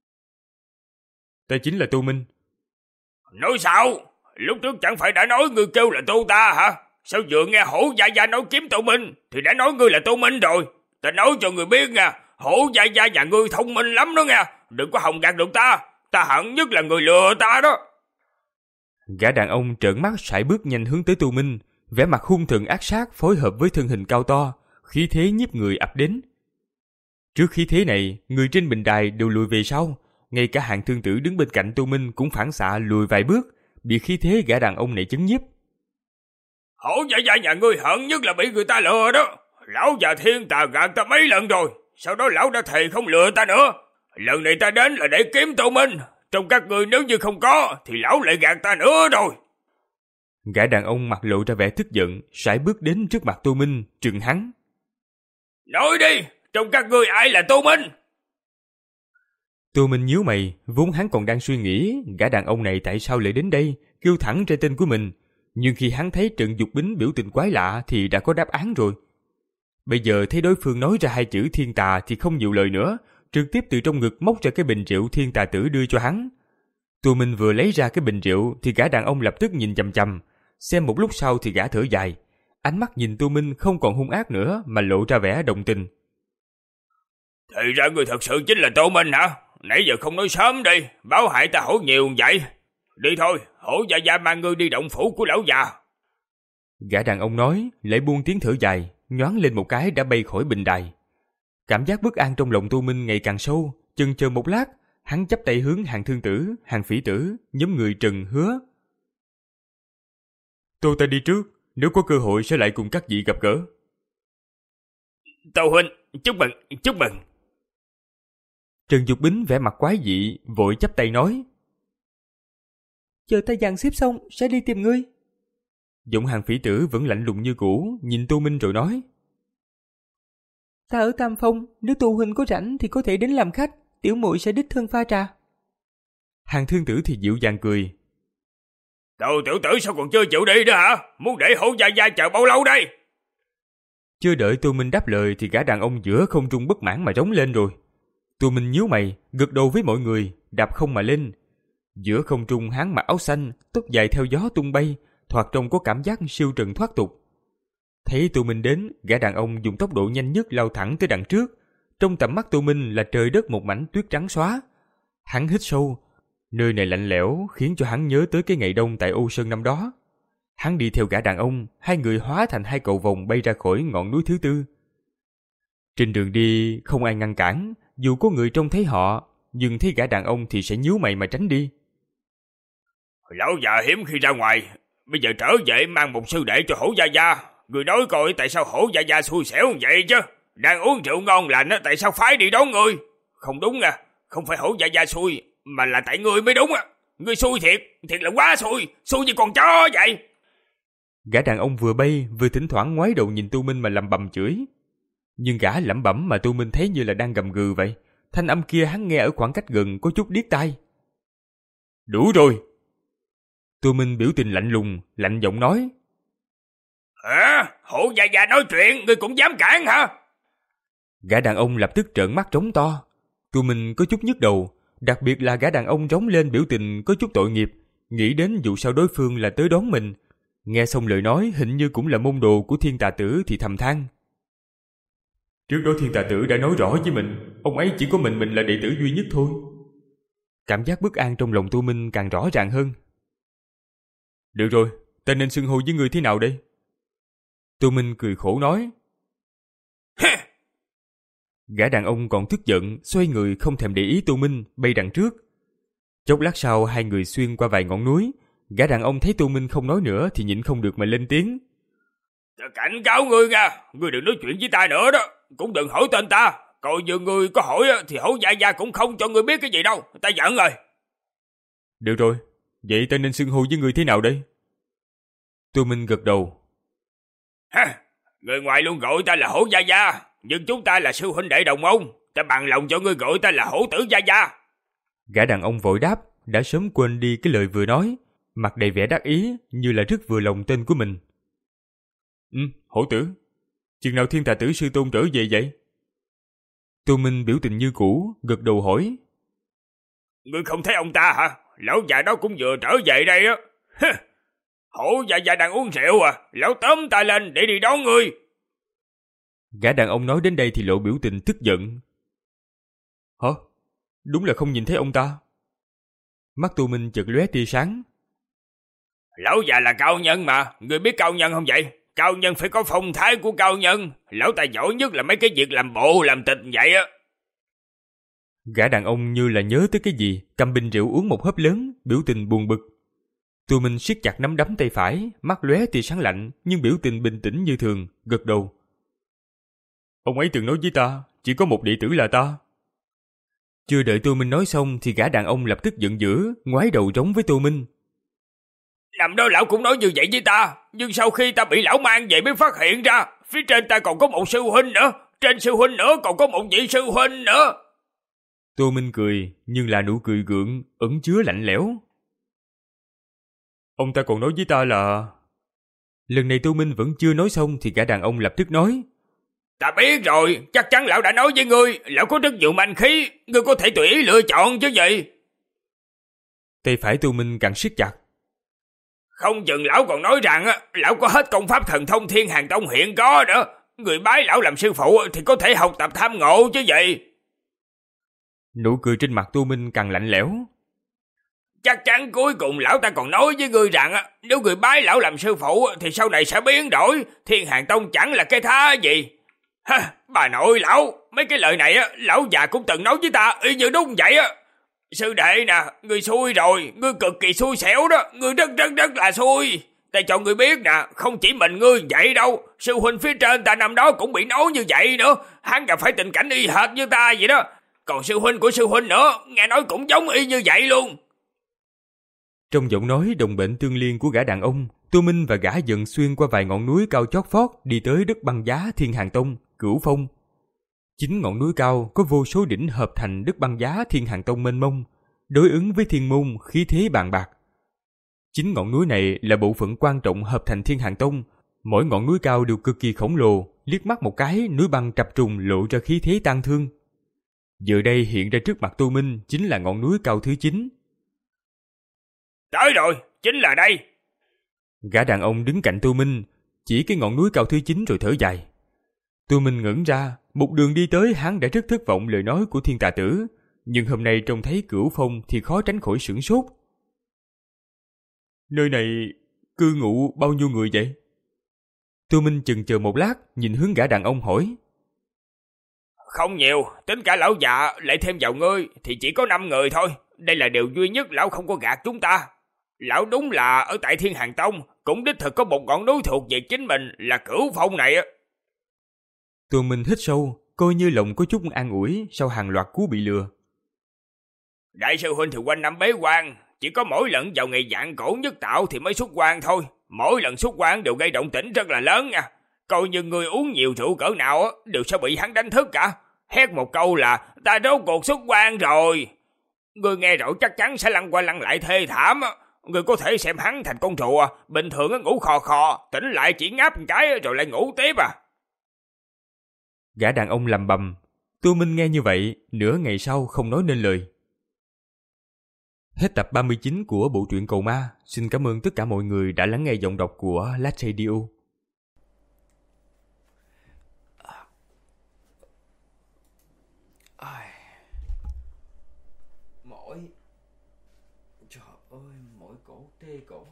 Ta chính là Tô Minh. Nói sao? Lúc trước chẳng phải đã nói ngươi kêu là Tô ta hả? Sao vừa nghe hổ gia gia nói kiếm Tô Minh thì đã nói ngươi là Tô Minh rồi? Ta nói cho người biết nha, hổ gia gia nhà ngươi thông minh lắm đó nha. Đừng có hòng gạt được ta, ta hận nhất là người lừa ta đó. Gã đàn ông trợn mắt sải bước nhanh hướng tới Tô Minh, vẻ mặt hung thần ác sát phối hợp với thân hình cao to, khí thế nhiếp người ập đến. Trước khí thế này, người trên bình đài đều lùi về sau, ngay cả Hàng Thương Tử đứng bên cạnh Tô Minh cũng phản xạ lùi vài bước, bị khí thế gã đàn ông này chấn nhiếp. Hổ gia gia nhà ngươi hận nhất là bị người ta lừa đó. Lão già thiên tà gạt ta mấy lần rồi, sau đó lão đã thề không lừa ta nữa. Lần này ta đến là để kiếm Tô Minh. Trong các ngươi nếu như không có thì lão lại gạt ta nữa rồi. Gã đàn ông mặt lộ ra vẻ tức giận, sải bước đến trước mặt Tô Minh, trừng hắn. Nói đi, trong các ngươi ai là Tô Minh? Tô Minh nhíu mày, vốn hắn còn đang suy nghĩ gã đàn ông này tại sao lại đến đây, kêu thẳng ra tên của mình. Nhưng khi hắn thấy Trần Dục Bính biểu tình quái lạ thì đã có đáp án rồi. Bây giờ thấy đối phương nói ra hai chữ thiên tà thì không nhiều lời nữa, trực tiếp từ trong ngực móc ra cái bình rượu thiên tà tử đưa cho hắn. Tô Minh vừa lấy ra cái bình rượu thì gã đàn ông lập tức nhìn chằm chằm, xem một lúc sau thì gã thở dài, ánh mắt nhìn Tô Minh không còn hung ác nữa mà lộ ra vẻ đồng tình. Thì ra người thật sự chính là Tô Minh hả? Nãy giờ không nói sớm đi, báo hại ta hổ nhiều vậy. Đi thôi, hổ gia gia mang ngươi đi động phủ của lão già. Gã đàn ông nói, lại buông tiếng thở dài, nhoáng lên một cái đã bay khỏi bình đài. Cảm giác bất an trong lòng Tô Minh ngày càng sâu, chần chờ một lát, hắn chắp tay hướng Hàng Thương Tử, Hàng Phỉ Tử, nhóm người Trần hứa. Tô ta đi trước, nếu có cơ hội sẽ lại cùng các vị gặp gỡ. Tô huynh, chúc mừng, chúc mừng. Trần Dục Bính vẻ mặt quái dị, vội chắp tay nói: chờ ta dàn xếp xong sẽ đi tìm ngươi. Giọng Hàng Phỉ Tử vẫn lạnh lùng như cũ, nhìn Tô Minh rồi nói: ta ở Tam Phong, nếu Tô huynh có rảnh thì có thể đến làm khách, tiểu muội sẽ đích thân pha trà. Hàng Thương Tử thì dịu dàng cười: Đồ tiểu tử sao còn chưa chịu đi nữa hả? Muốn để Hổ Gia Gia chờ bao lâu đây? Chưa đợi Tô Minh đáp lời thì gã đàn ông giữa không trung bất mãn mà rống lên rồi. Tô Minh nhíu mày, gật đầu với mọi người, đạp không mà lên. Giữa không trung hắn mặc áo xanh, tóc dài theo gió tung bay, thoạt trông có cảm giác siêu trần thoát tục. Thấy Tô Minh đến, gã đàn ông dùng tốc độ nhanh nhất lao thẳng tới đằng trước. Trong tầm mắt Tô Minh là trời đất một mảnh tuyết trắng xóa. Hắn hít sâu, nơi này lạnh lẽo khiến cho hắn nhớ tới cái ngày đông tại Âu Sơn năm đó. Hắn đi theo gã đàn ông, hai người hóa thành hai cầu vồng bay ra khỏi ngọn núi thứ tư. Trên đường đi không ai ngăn cản, dù có người trông thấy họ, nhưng thấy gã đàn ông thì sẽ nhíu mày mà tránh đi. Lão già hiếm khi ra ngoài, bây giờ trở về mang một sư đệ cho Hổ Gia Gia. Người nói coi tại sao Hổ Gia Gia xui xẻo như vậy chứ? Đang uống rượu ngon lành á, tại sao phái đi đón người? Không đúng à, không phải Hổ Gia Gia xui, mà là tại người mới đúng á. Người xui thiệt, thiệt là quá xui, xui như con chó vậy. Gã đàn ông vừa bay vừa thỉnh thoảng ngoái đầu nhìn Tô Minh mà lẩm bẩm chửi. Nhưng gã lẩm bẩm mà Tô Minh thấy như là đang gầm gừ vậy. Thanh âm kia hắn nghe ở khoảng cách gần có chút điếc tai. Đủ rồi. Tô Minh biểu tình lạnh lùng, lạnh giọng nói: hả? Hổ Gia Gia nói chuyện, ngươi cũng dám cản hả? Gã đàn ông lập tức trợn mắt trống to. Tô Minh có chút nhức đầu, đặc biệt là gã đàn ông rống lên biểu tình có chút tội nghiệp, nghĩ đến dù sao đối phương là tới đón mình. Nghe xong lời nói hình như cũng là môn đồ của Thiên Tà Tử thì thầm than: trước đó Thiên Tà Tử đã nói rõ với mình, ông ấy chỉ có mình mình là đệ tử duy nhất thôi. Cảm giác bất an trong lòng Tô Minh càng rõ ràng hơn. Được rồi, ta nên xưng hô với người thế nào đây? Tô Minh cười khổ nói. Gã đàn ông còn tức giận, xoay người không thèm để ý Tô Minh, bay đằng trước. Chốc lát sau hai người xuyên qua vài ngọn núi. Gã đàn ông thấy Tô Minh không nói nữa thì nhịn không được mà lên tiếng. Ta cảnh cáo ngươi nha, ngươi đừng nói chuyện với ta nữa đó, cũng đừng hỏi tên ta. Coi như ngươi có hỏi thì Hổ Gia Gia cũng không cho ngươi biết cái gì đâu, ta giận rồi. Được rồi, vậy ta nên xưng hô với ngươi thế nào đây? Tô Minh gật đầu. Ha, người ngoài luôn gọi ta là Hổ Gia Gia, nhưng chúng ta là sư huynh đệ đồng môn, ta bằng lòng cho ngươi gọi ta là Hổ Tử Gia Gia. Gã đàn ông vội đáp, đã sớm quên đi cái lời vừa nói, mặt đầy vẻ đắc ý như là rất vừa lòng tên của mình. Ừ, Hổ Tử, chừng nào Thiên Tà Tử sư tôn trở về vậy? Tô Minh biểu tình như cũ, gật đầu hỏi. Ngươi không thấy ông ta hả? Lão già đó cũng vừa trở về đây á. Hổ Gia Gia đang uống rượu à, lão tóm ta lên để đi đón ngươi. Gã đàn ông nói đến đây thì lộ biểu tình tức giận. Hả? Đúng là không nhìn thấy ông ta. Mắt Tô Minh chợt lóe tia sáng. Lão già là cao nhân mà, ngươi biết cao nhân không vậy? Cao nhân phải có phong thái của cao nhân. Lão ta giỏi nhất là mấy cái việc làm bộ làm tịch vậy á. Gã đàn ông như là nhớ tới cái gì, cầm bình rượu uống một hớp lớn, biểu tình buồn bực. Tô Minh siết chặt nắm đấm tay phải, mắt lóe tia sáng lạnh, nhưng biểu tình bình tĩnh như thường, gật đầu. Ông ấy từng nói với ta, chỉ có một đệ tử là ta. Chưa đợi Tô Minh nói xong thì gã đàn ông lập tức giận dữ, ngoái đầu trống với Tô Minh. Năm đó lão cũng nói như vậy với ta, nhưng sau khi ta bị lão mang về mới phát hiện ra, phía trên ta còn có một sư huynh nữa, trên sư huynh nữa còn có một vị sư huynh nữa. Tô Minh cười, nhưng là nụ cười gượng, ẩn chứa lạnh lẽo. Ông ta còn nói với ta là... Lần này Tô Minh vẫn chưa nói xong thì gã đàn ông lập tức nói. Ta biết rồi, chắc chắn lão đã nói với ngươi, lão có rất nhiều manh khí, ngươi có thể tùy ý lựa chọn chứ gì. Tay phải Tô Minh càng siết chặt. Không chừng lão còn nói rằng lão có hết công pháp thần thông Thiên Hàng Tông hiện có nữa, người bái lão làm sư phụ thì có thể học tập tham ngộ chứ gì. Nụ cười trên mặt Tô Minh càng lạnh lẽo. Chắc chắn cuối cùng lão ta còn nói với ngươi rằng nếu người bái lão làm sư phụ thì sau này sẽ biến đổi, Thiên Hàng Tông chẳng là cái thá gì. Ha, bà nội lão, mấy cái lời này lão già cũng từng nói với ta y như đúng vậy á. Sư đệ nè, ngươi xui rồi, ngươi cực kỳ xui xẻo đó, ngươi rất rất rất là xui. Ta cho ngươi biết nè, không chỉ mình ngươi vậy đâu, sư huynh phía trên ta năm đó cũng bị nói như vậy nữa, hắn gặp phải tình cảnh y hệt như ta vậy đó. còn sư huynh của sư huynh nữa, nghe nói cũng giống y như vậy luôn. Trong giọng nói đồng bệnh tương liên của gã đàn ông, Tô Minh và gã dần xuyên qua vài ngọn núi cao chót vót đi tới đất băng giá Thiên Hàng Tông, Cửu Phong. Chính ngọn núi cao có vô số đỉnh hợp thành đất băng giá Thiên Hàng Tông mênh mông, đối ứng với thiên môn khí thế bàn bạc. Chính ngọn núi này là bộ phận quan trọng hợp thành Thiên Hàng Tông, mỗi ngọn núi cao đều cực kỳ khổng lồ, liếc mắt một cái núi băng trập trùng lộ ra khí thế tang thương. Giờ đây hiện ra trước mặt Tô Minh chính là ngọn núi cao thứ chín. Tới rồi, chính là đây. Gã đàn ông đứng cạnh Tô Minh, chỉ cái ngọn núi cao thứ chín rồi thở dài. Tô Minh ngẩn ra, một đường đi tới hắn đã rất thất vọng lời nói của Thiên Tà Tử, nhưng hôm nay trông thấy Cửu Phong thì khó tránh khỏi sửng sốt. Nơi này cư ngụ bao nhiêu người vậy? Tô Minh chần chờ một lát, nhìn hướng gã đàn ông hỏi. Không nhiều, tính cả lão già lại thêm vào ngươi thì chỉ có năm người thôi. Đây là điều duy nhất lão không có gạt chúng ta. Lão đúng là ở tại Thiên Hàng Tông cũng đích thực có một ngọn núi thuộc về chính mình là Cửu Phong này. Tô Minh hít sâu, coi như lòng có chút an ủi sau hàng loạt cú bị lừa. Đại sư huynh thì quanh năm bế quan, chỉ có mỗi lần vào ngày vạn cổ nhất tạo thì mới xuất quan thôi. Mỗi lần xuất quan đều gây động tĩnh rất là lớn nha. Coi như người uống nhiều rượu cỡ nào đều sẽ bị hắn đánh thức cả. Hét một câu là ta rốt cuộc xuất quan rồi. Người nghe rồi chắc chắn sẽ lăn qua lăn lại thê thảm. Người có thể xem hắn thành con rùa, bình thường ngủ khò khò, tỉnh lại chỉ ngáp một cái rồi lại ngủ tiếp à. Gã đàn ông lầm bầm. Tô Minh nghe như vậy, nửa ngày sau không nói nên lời. Hết tập ba mươi chín của bộ truyện Cầu Ma. Xin cảm ơn tất cả mọi người đã lắng nghe giọng đọc của Lát Radio. Mỏi. Trời ơi, mỏi cổ tê cổ.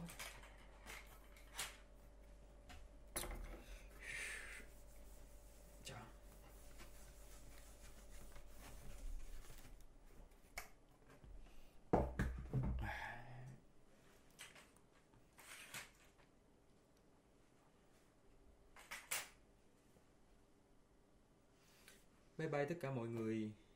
Trời. Bye bye tất cả mọi người.